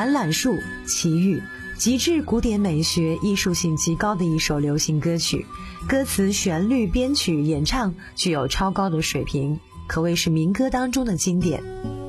橄榄树》齐豫，极致古典美学、艺术性极高的一首流行歌曲，歌词、旋律、编曲、演唱具有超高的水平，可谓是民歌当中的经典。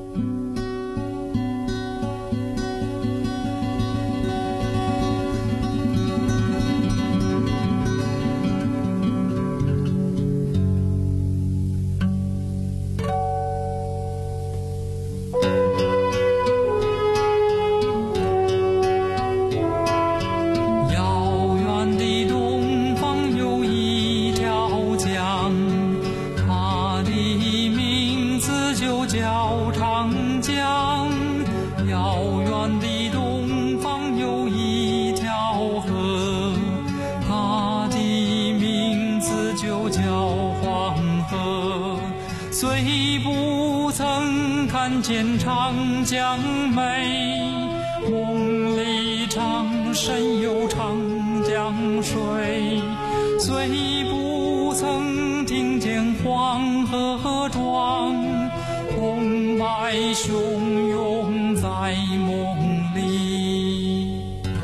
虽不曾看见长江美，梦里常神游长江水。虽不曾听见黄河壮，澎湃汹涌在梦里。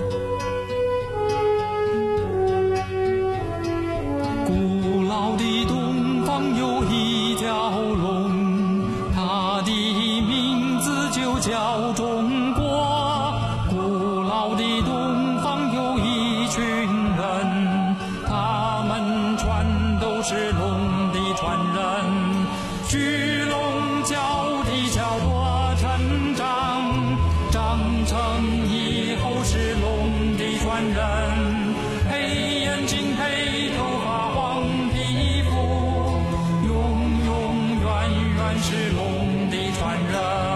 古老的东方有一条龙，它的名字就叫中国。古老的东方有一群人，他们全都是龙的传人。巨龙叫地叫多成长，长成以后是龙的传人。黑眼睛黑头发黄皮肤，永永远远是龙的传人。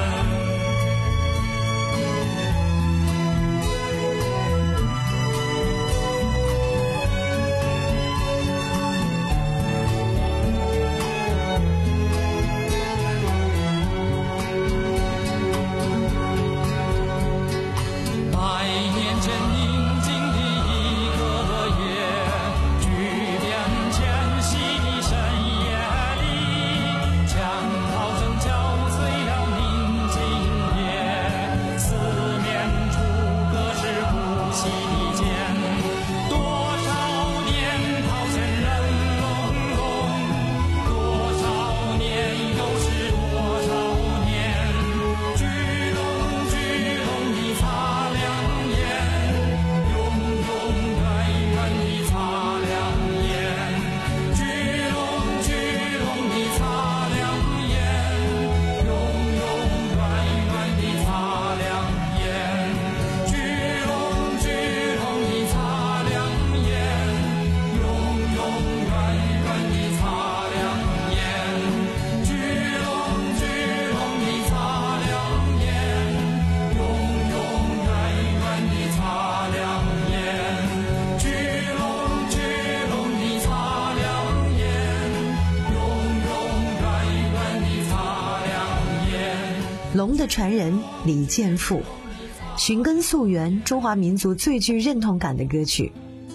百年前宁静的一个月，巨变迁徙的深夜里，枪炮声敲碎了宁静夜，四面楚歌是呼吸的剑。多少年炮弦人隆隆，多少年又是多少年。巨龙巨龙的擦亮眼，永永远远的擦亮眼。巨龙巨龙的擦亮眼，永永远远的擦亮眼。巨龙巨龙的擦亮眼，永永远远的擦亮眼。巨龙巨龙的擦亮眼，永永远远的擦亮眼。巨龙巨龙的擦亮眼，永永远远的擦亮眼。 龙的传人李健富，寻根溯源，中华民族最具认同感的歌曲。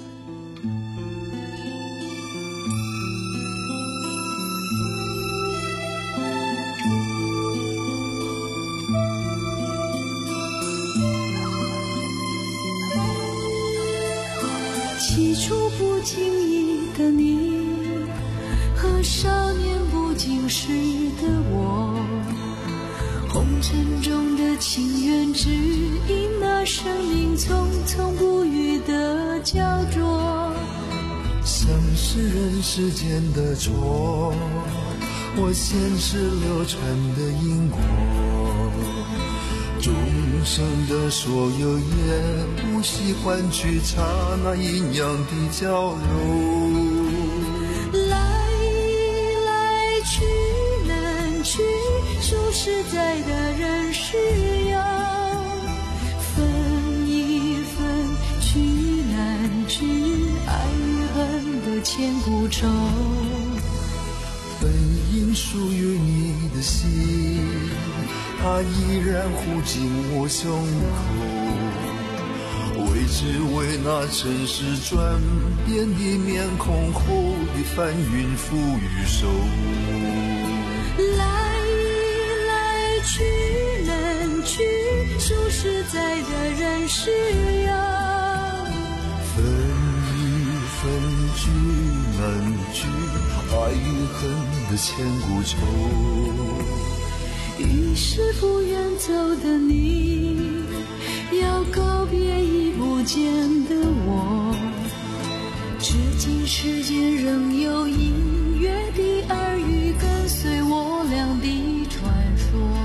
起初不经意的你，和少年不经事的我，红尘中的情缘，只因那生命匆匆不语的焦灼。 像是人世间的错，我前世流传的因果，众生的所有也不惜换取刹那阴阳的交流。 来来去难去，说实在的人是要分一分，去难去，爱与恨的千古愁。 本应属于你的心，它依然护紧我胸口，为只为那尘世转变的面孔后的翻云覆雨手。 来来去难去，说实实在的人是有。 分与分，聚难聚，爱与恨的千古愁。 于是不愿走的你，要告别已不见的我。至今世间仍有隐约的耳语，跟随我俩的传说。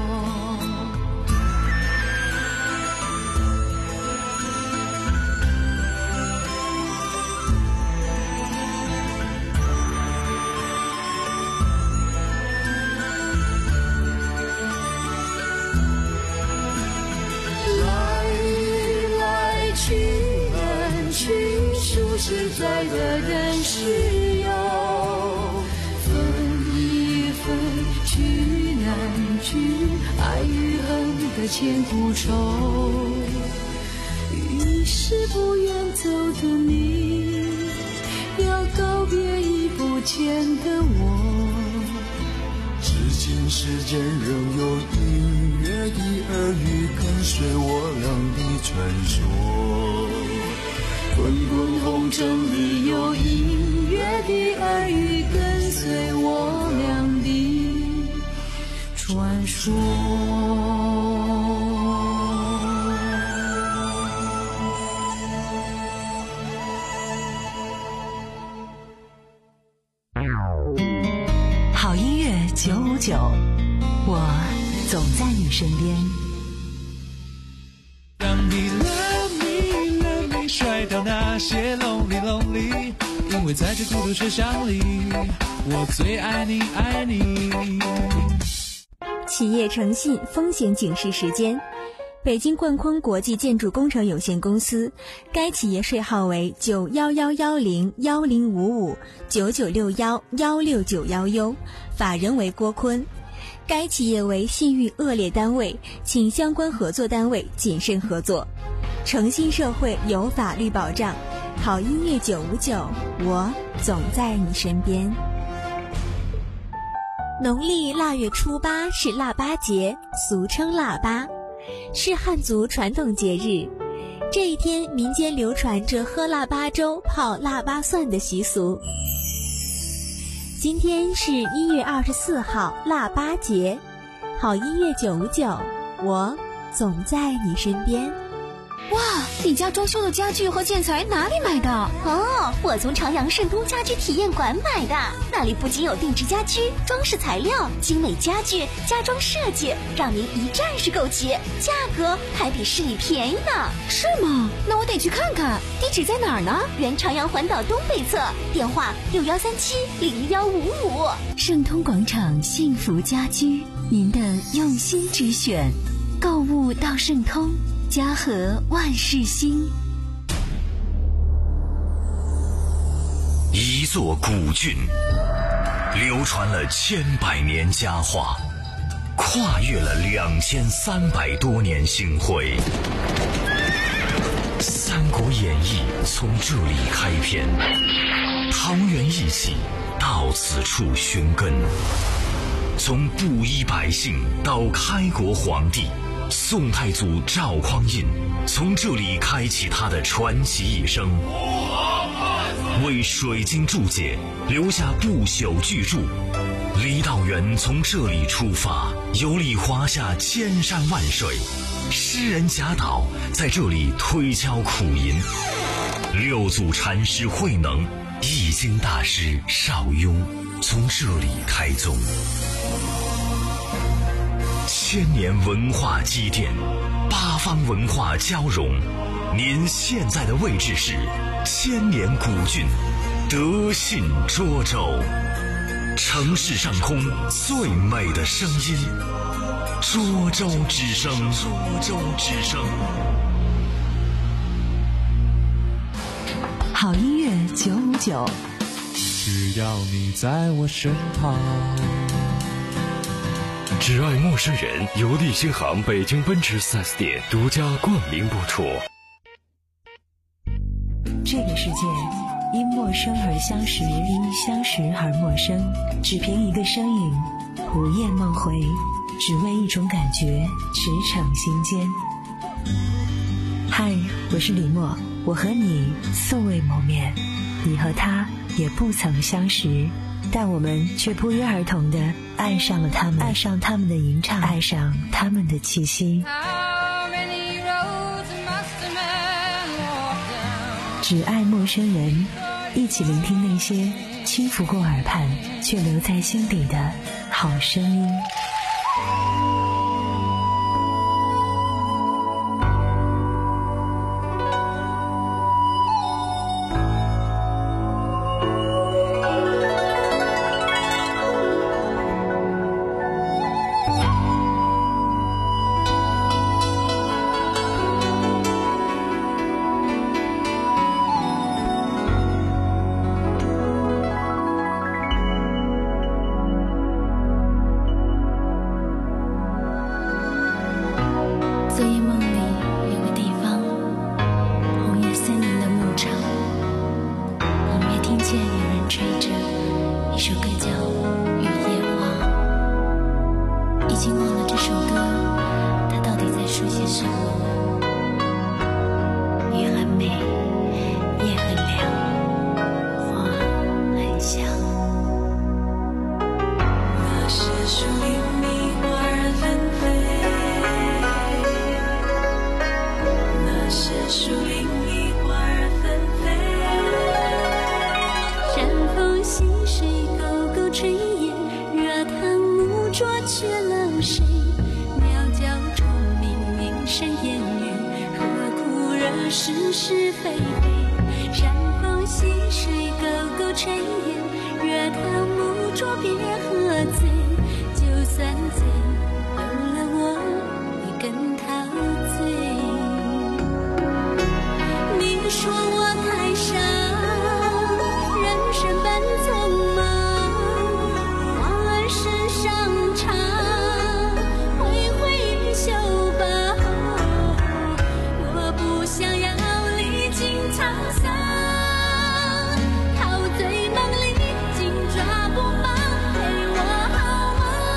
实在的人是有，分一分，聚难聚，爱与恨的千古愁。于是不愿走的你，要告别已不见的我。 至今世间仍有隐约的耳语，跟随我俩的传说。滚滚红尘里有隐约的耳语，跟随我俩的传说。 好音乐九五九，我总在你身边。 让你 love me love me 甩掉那些 lonely lonely， 因为在这孤独车厢里，我最爱你爱你。 企业诚信风险警示时间。北京冠坤国际建筑工程有限公司，该企业税号为九幺幺幺零幺零五五九九六幺幺六九幺 U， 法人为郭坤。该企业为信誉恶劣单位，请相关合作单位谨慎合作。诚信社会有法律保障，好音乐九五九，我总在你身边。农历腊月初八是腊八节，俗称腊八，是汉族传统节日。这一天，民间流传着喝腊八粥、泡腊八蒜的习俗。今天是一月二十四号，腊八节。好音乐九五九，我总在你身边。 哇，你家装修的家具和建材哪里买的？哦，我从长阳盛都家居体验馆买的。那里不仅有定制家居、装饰材料、精美家具、家装设计，让您一站式购齐，价格还比市里便宜呢。是吗？那我得去看看。地址在哪儿呢？原长阳环岛东北侧，电话六幺三七零幺五五。 盛通广场幸福家居，您的用心之选，购物到盛通。家和万事兴。 一座古郡，流传了千百年佳话，跨越了两千三百多年星辉。《三国演义》从这里开篇，桃园义气到此处寻根，从布衣百姓到开国皇帝。宋太祖赵匡胤从这里开启他的传奇一生，为水晶注解留下不朽巨著。李道元从这里出发，游历华夏千山万水。诗人贾岛在这里推敲苦吟。六祖禅师慧能、易经大师邵雍从这里开宗。千年文化积淀，八方文化交融。您现在的位置是千年古郡德信涿州，城市上空最美的声音，涿州之声。涿州之声。 好音乐九五九， 只要你在我身旁。 只爱陌生人，由利星行北京奔驰 四 S 店独家冠名播出。 这个世界因陌生而相识，因相识而陌生，只凭一个身影，午夜梦回，只为一种感觉驰骋心间。 嗨，我是李默，我和你素未谋面，你和他也不曾相识，但我们却不约而同地爱上了他们，爱上他们的吟唱，爱上他们的气息。只爱陌生人，一起聆听那些轻拂过耳畔却留在心底的好声音。 是是非非，山风溪水，沟沟炊烟，热汤木桌别喝醉，就算醉，有了我也更陶醉。你说我太傻，人生本匆忙，花儿身上插，挥挥袖吧，我不想要历经沧桑，陶醉梦里紧抓不放，陪我好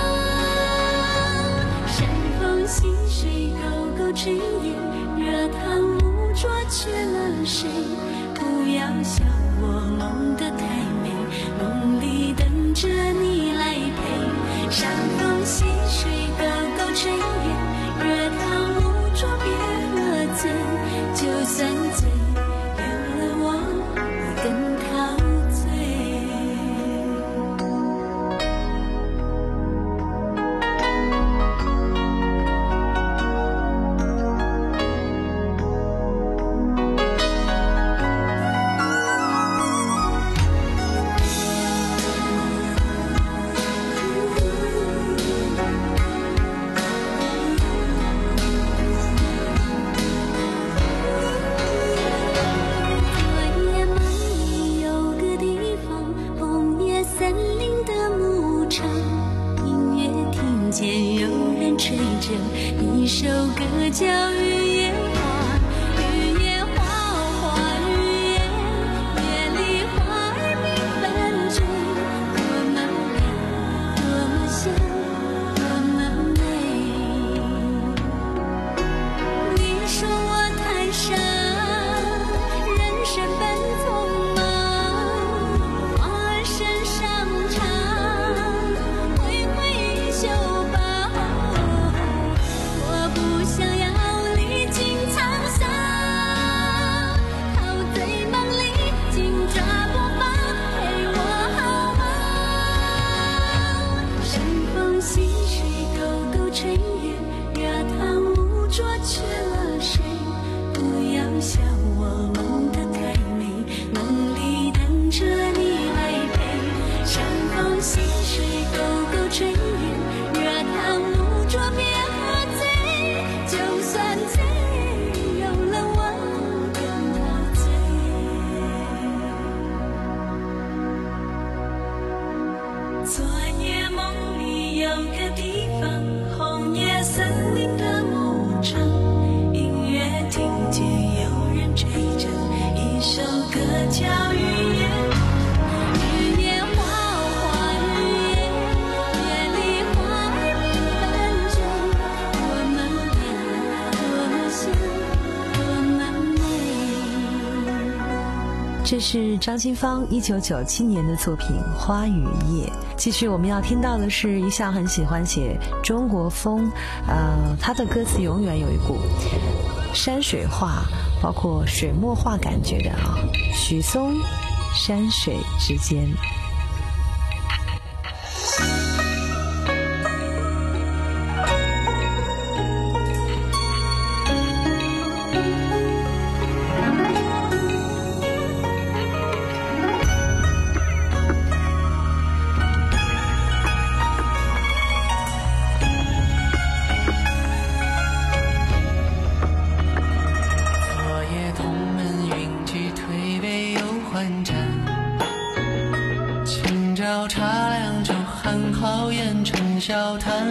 吗？山风溪水，沟沟炊烟，热汤木桌缺了谁？不要笑我梦得太美，梦里等着你来陪。山风溪水，沟沟炊烟，热汤木桌别喝醉，就算醉，有了我会更陶醉。一首歌叫雨夜花，雨夜花花雨夜，夜里花儿缤纷醉，多么美，多么香，多么美。你说我太傻，人生本匆忙，花儿身上插，挥挥袖吧，不想要历经沧桑，陶醉梦里紧抓不放，陪我好吗？山风溪水，沟沟炊烟，热汤木桌缺了谁？不要笑我梦得太美，梦里等着你来陪。山风溪水，沟沟炊烟，热汤木桌别喝醉，就算醉，有了我更陶醉。昨夜梦里有个地方，红叶森林的牧场，隐约听见有人吹着一首歌叫雨夜。雨夜花花雨夜，夜里花儿缤纷醉，多么美，多么香， 这是张清芳一九九七年的作品《花与叶》。继续我们要听到的是一向很喜欢写中国风，呃，他的歌词永远有一股山水画，包括水墨画感觉的啊。许嵩，山水之间。 笑谈，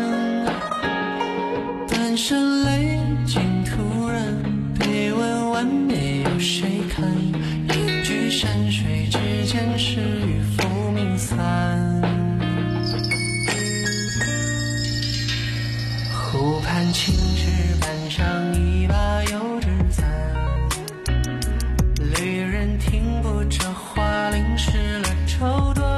断声泪尽途人，悲问晚梅有谁看？隐居山水之间，是与浮名散。湖畔青石板上一把油纸伞，旅人听不着花淋湿了绸缎。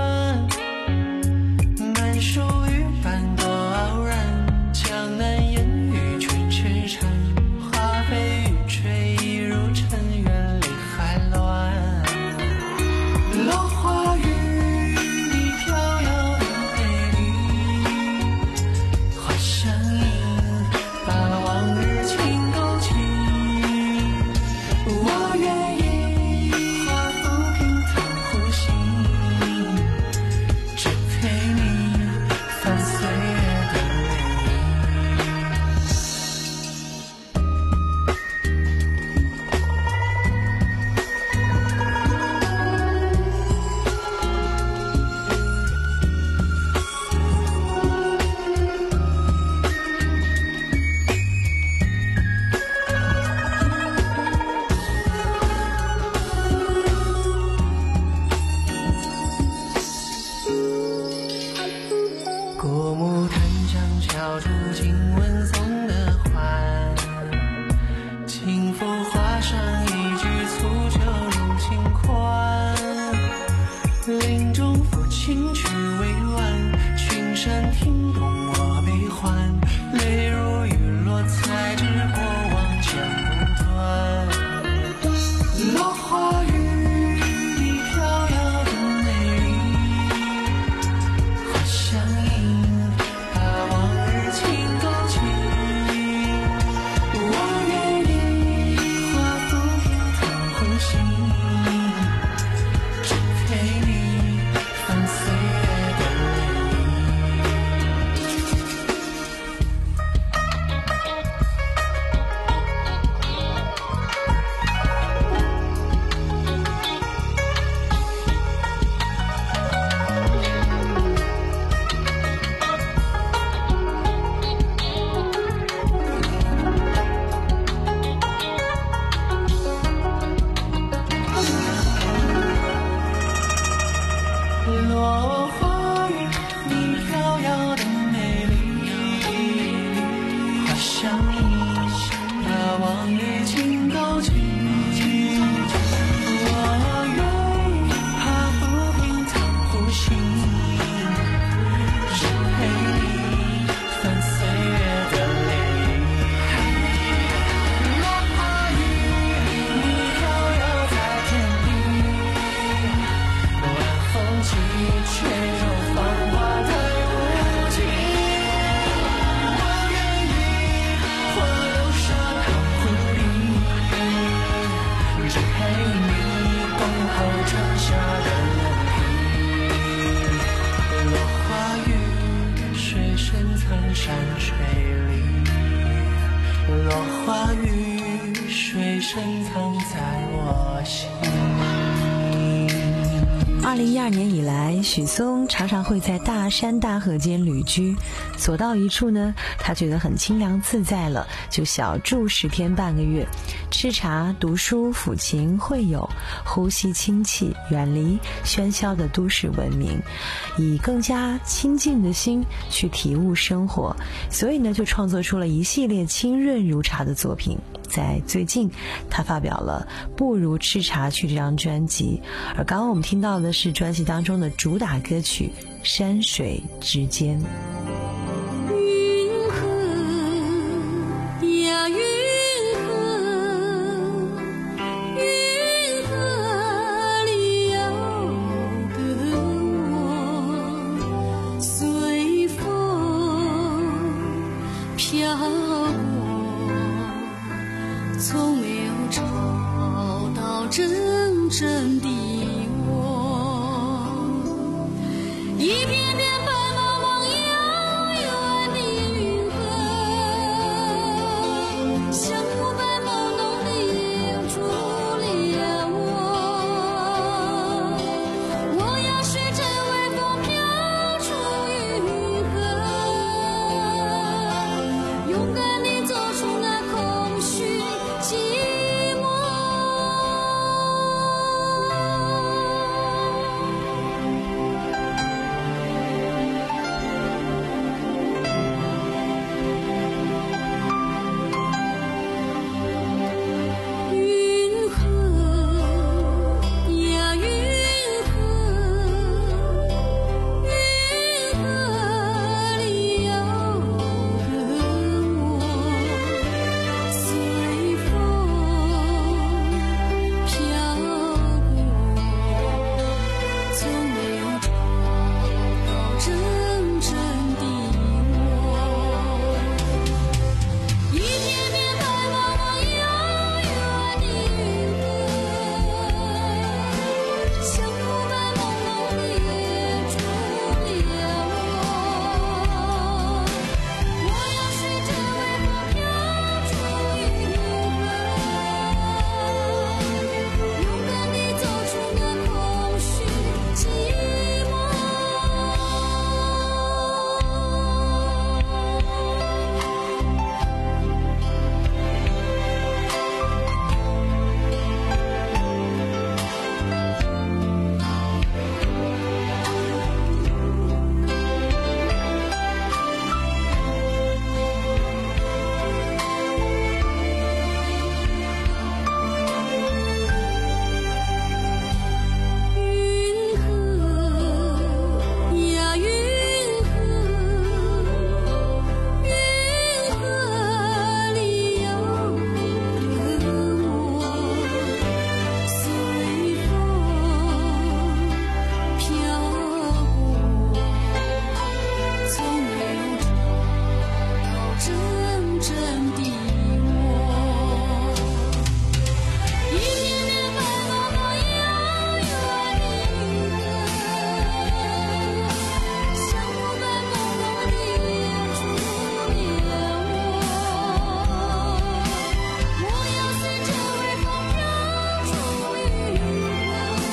二二零一二年以来，许嵩常常会在大山大河间旅居，所到一处呢，他觉得很清凉自在了，就小住十天半个月，吃茶、读书、抚琴、会友，呼吸清气，远离喧嚣的都市文明，以更加清静的心去体悟生活，所以呢，就创作出了一系列清润如茶的作品。在最近，他发表了《不如吃茶去》这张专辑，而刚刚我们听到的是专辑当中的主打歌曲《山水之间》。 云河呀云河，云河里有个我，随风飘过，从没有找到真正的我，一片片白茫茫遥远的云河，像雾白朦胧的眼住了我，我要学着微风飘出云河，勇敢地走出那空虚寂寞。云河呀云河，云河里有个我，随风飘过，从没有找到真正的我，一片片白茫茫遥远的云河，像雾白朦胧的眼住了我，我要随着微风飘出云河，勇敢地走出那空虚寂寞。云河呀云河，云河里有个我，随风飘过，从没有找到真正的我，一片片白茫茫遥远的云河，像雾白朦胧的眼住了我，我要随着微风飘出云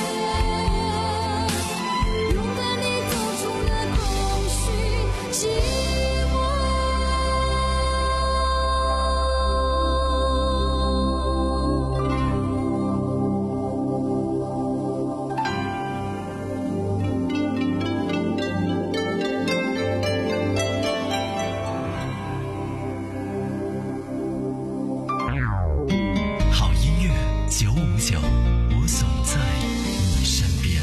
河，勇敢地走出那空虚寂寞。 好音乐九五九，我总在你身边。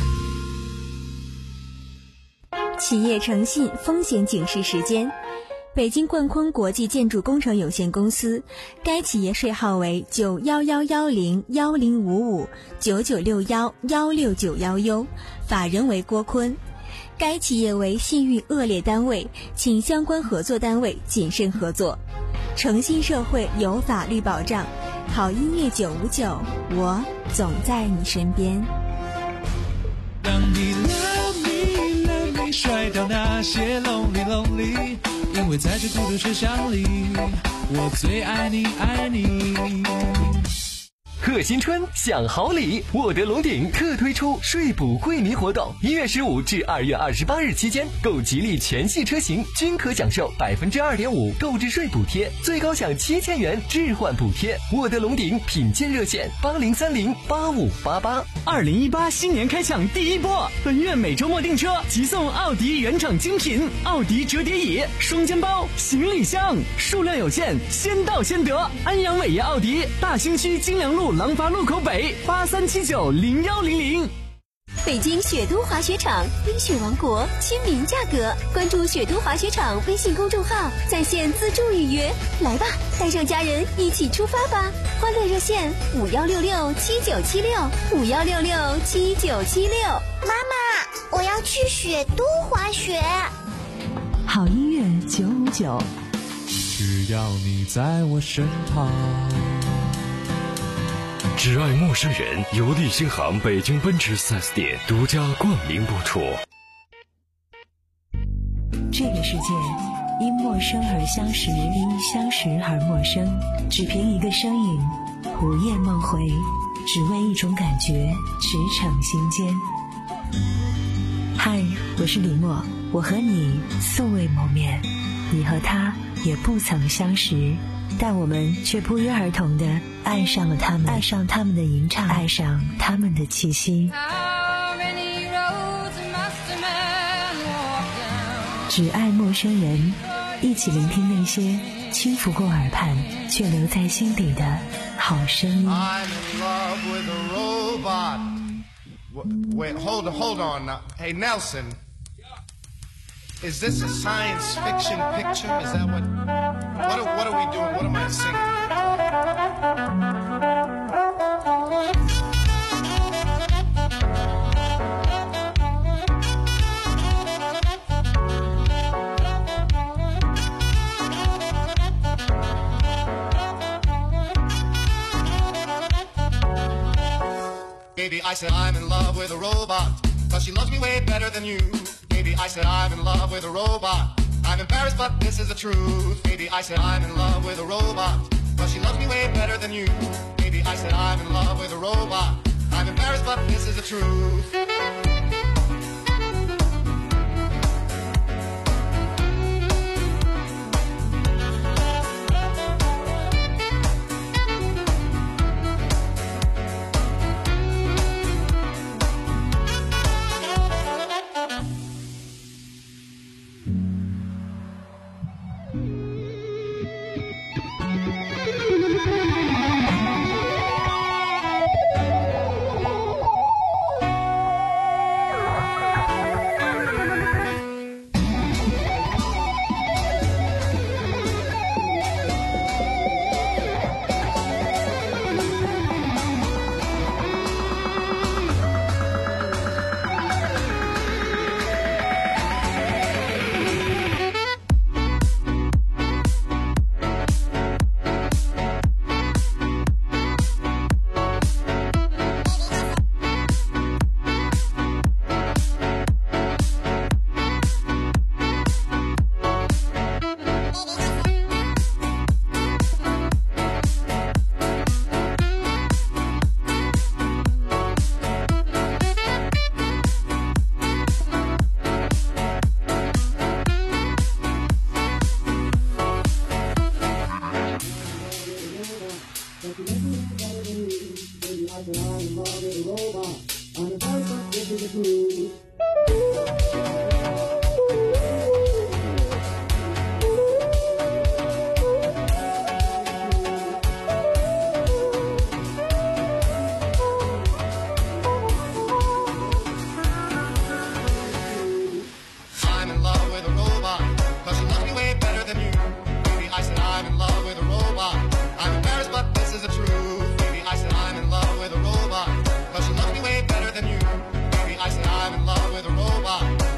企业诚信风险警示时间。北京冠坤国际建筑工程有限公司，该企业税号为九幺幺幺零幺零五五九九六幺幺六九幺 U， 法人为郭坤。该企业为信誉恶劣单位，请相关合作单位谨慎合作。诚信社会有法律保障，好音乐九五九，我总在你身边。 让你 love me love me 甩掉那些 lonely lonely， 因为在这孤独车厢里，我最爱你爱你。 贺新春享好礼，沃德龙鼎特推出税补惠民活动，一月十五至二月二十八日期间，购吉利全系车型均可享受百分之二点五购置税补贴，最高享七千元置换补贴。沃德龙鼎品鉴热线八零三零八五八八。 二零一八新年开抢第一波，本月每周末订车即送奥迪原厂精品奥迪折叠椅、双肩包、行李箱，数量有限，先到先得。安阳伟业奥迪大兴区金良路廊坊路口北八三七九零幺零零。 北京雪都滑雪场，冰雪王国，亲民价格。关注雪都滑雪场微信公众号，在线自助预约。来吧，带上家人一起出发吧！欢乐热线五幺六六七九七六五幺六六七九七六。 妈妈，我要去雪都滑雪。 好音乐九五九， 只要你在我身旁。 只爱陌生人，由利星行北京奔驰 四 S 店独家冠名播出。 这个世界因陌生而相识，因相识而陌生，只凭一个身影，午夜梦回，只为一种感觉，驰骋心间。嗨，我是李默，我和你素未谋面，你和他也不曾相识，但我们却不约而同地爱上了他们，爱上他们的吟唱，爱上他们的气息。只爱陌生人，一起聆听那些轻拂过耳畔却留在心底的好声音。 I'm in love with a robot. Wait, hold on, hold on now. Hey, Nelson. Is this a science fiction picture? Is that what... What are, what are we doing? What am I singing? Baby, I said I'm in love with a robot, cause she loves me way better than you. Baby, I said I'm in love with a robot. I'm embarrassed, but this is the truth. Baby, I said I'm in love with a robot, cause she loves me way better than you. Baby, I said I'm in love with a robot. I'm embarrassed, but this is the truth. I'm in love with a robot.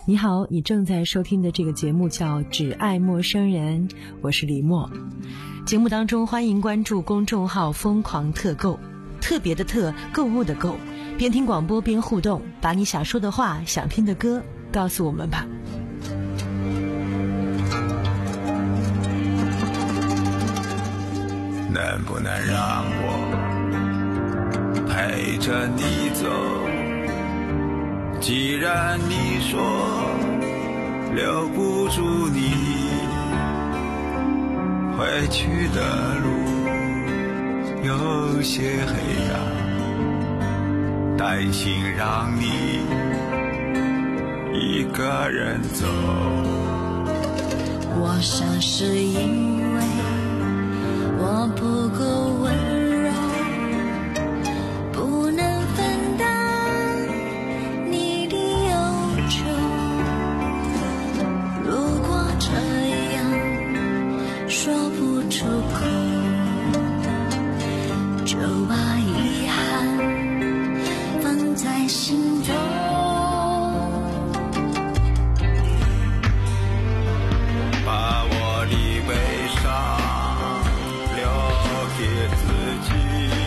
你好，你正在收听的这个节目叫《只爱陌生人》，我是李默。节目当中欢迎关注公众号疯狂特购，特别的特，购物的购，边听广播边互动，把你想说的话、想听的歌告诉我们吧。 能不能让我陪着你走？既然你说留不住你，回去的路有些黑暗，担心让你一个人走。 我想是因为我不够温柔，不能分担你的忧愁。如果这样说不出口，就把遗憾放在心中。 把我的悲伤给自己，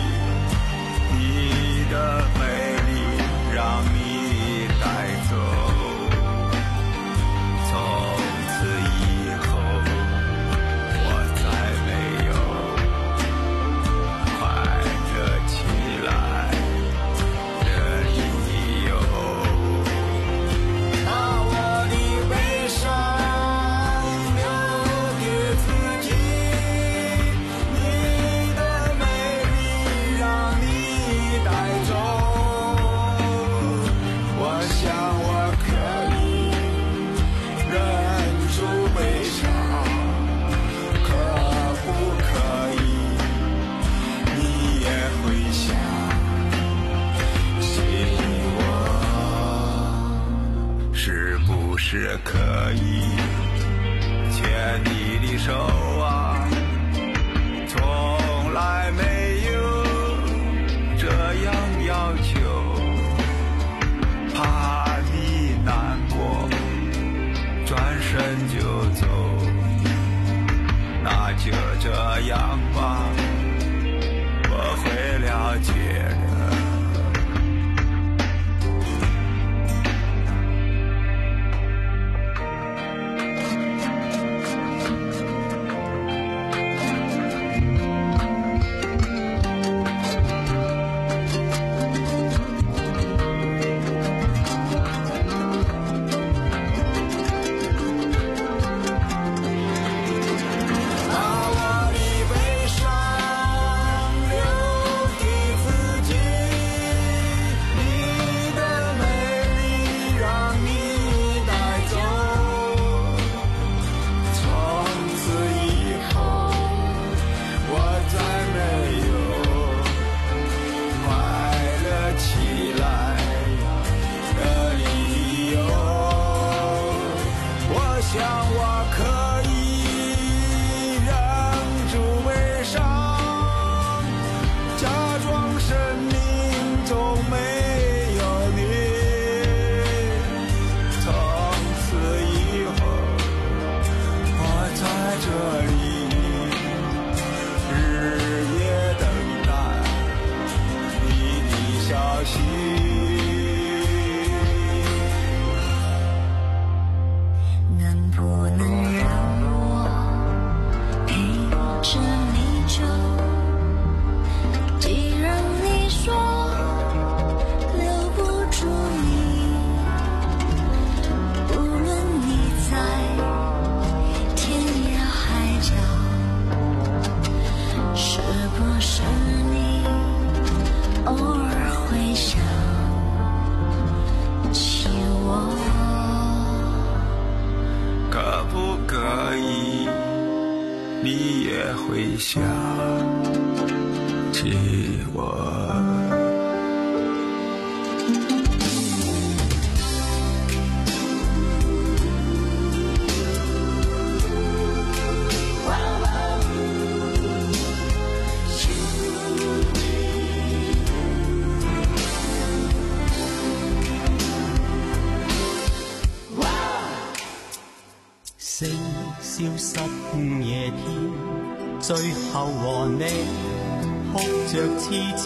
你的美丽让你带走。从此以后，我再没有快乐起来的理由。把我的悲伤留给自己。是可以牵你的手啊，从来没有这样要求，怕你难过，转身就走，那就这样吧，我会了解的。会想起我。 哇星消失夜天，最後和你哭着痴纏。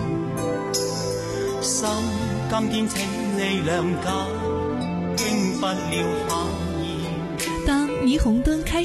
心今天請你諒解，經不了考驗。 當霓虹燈開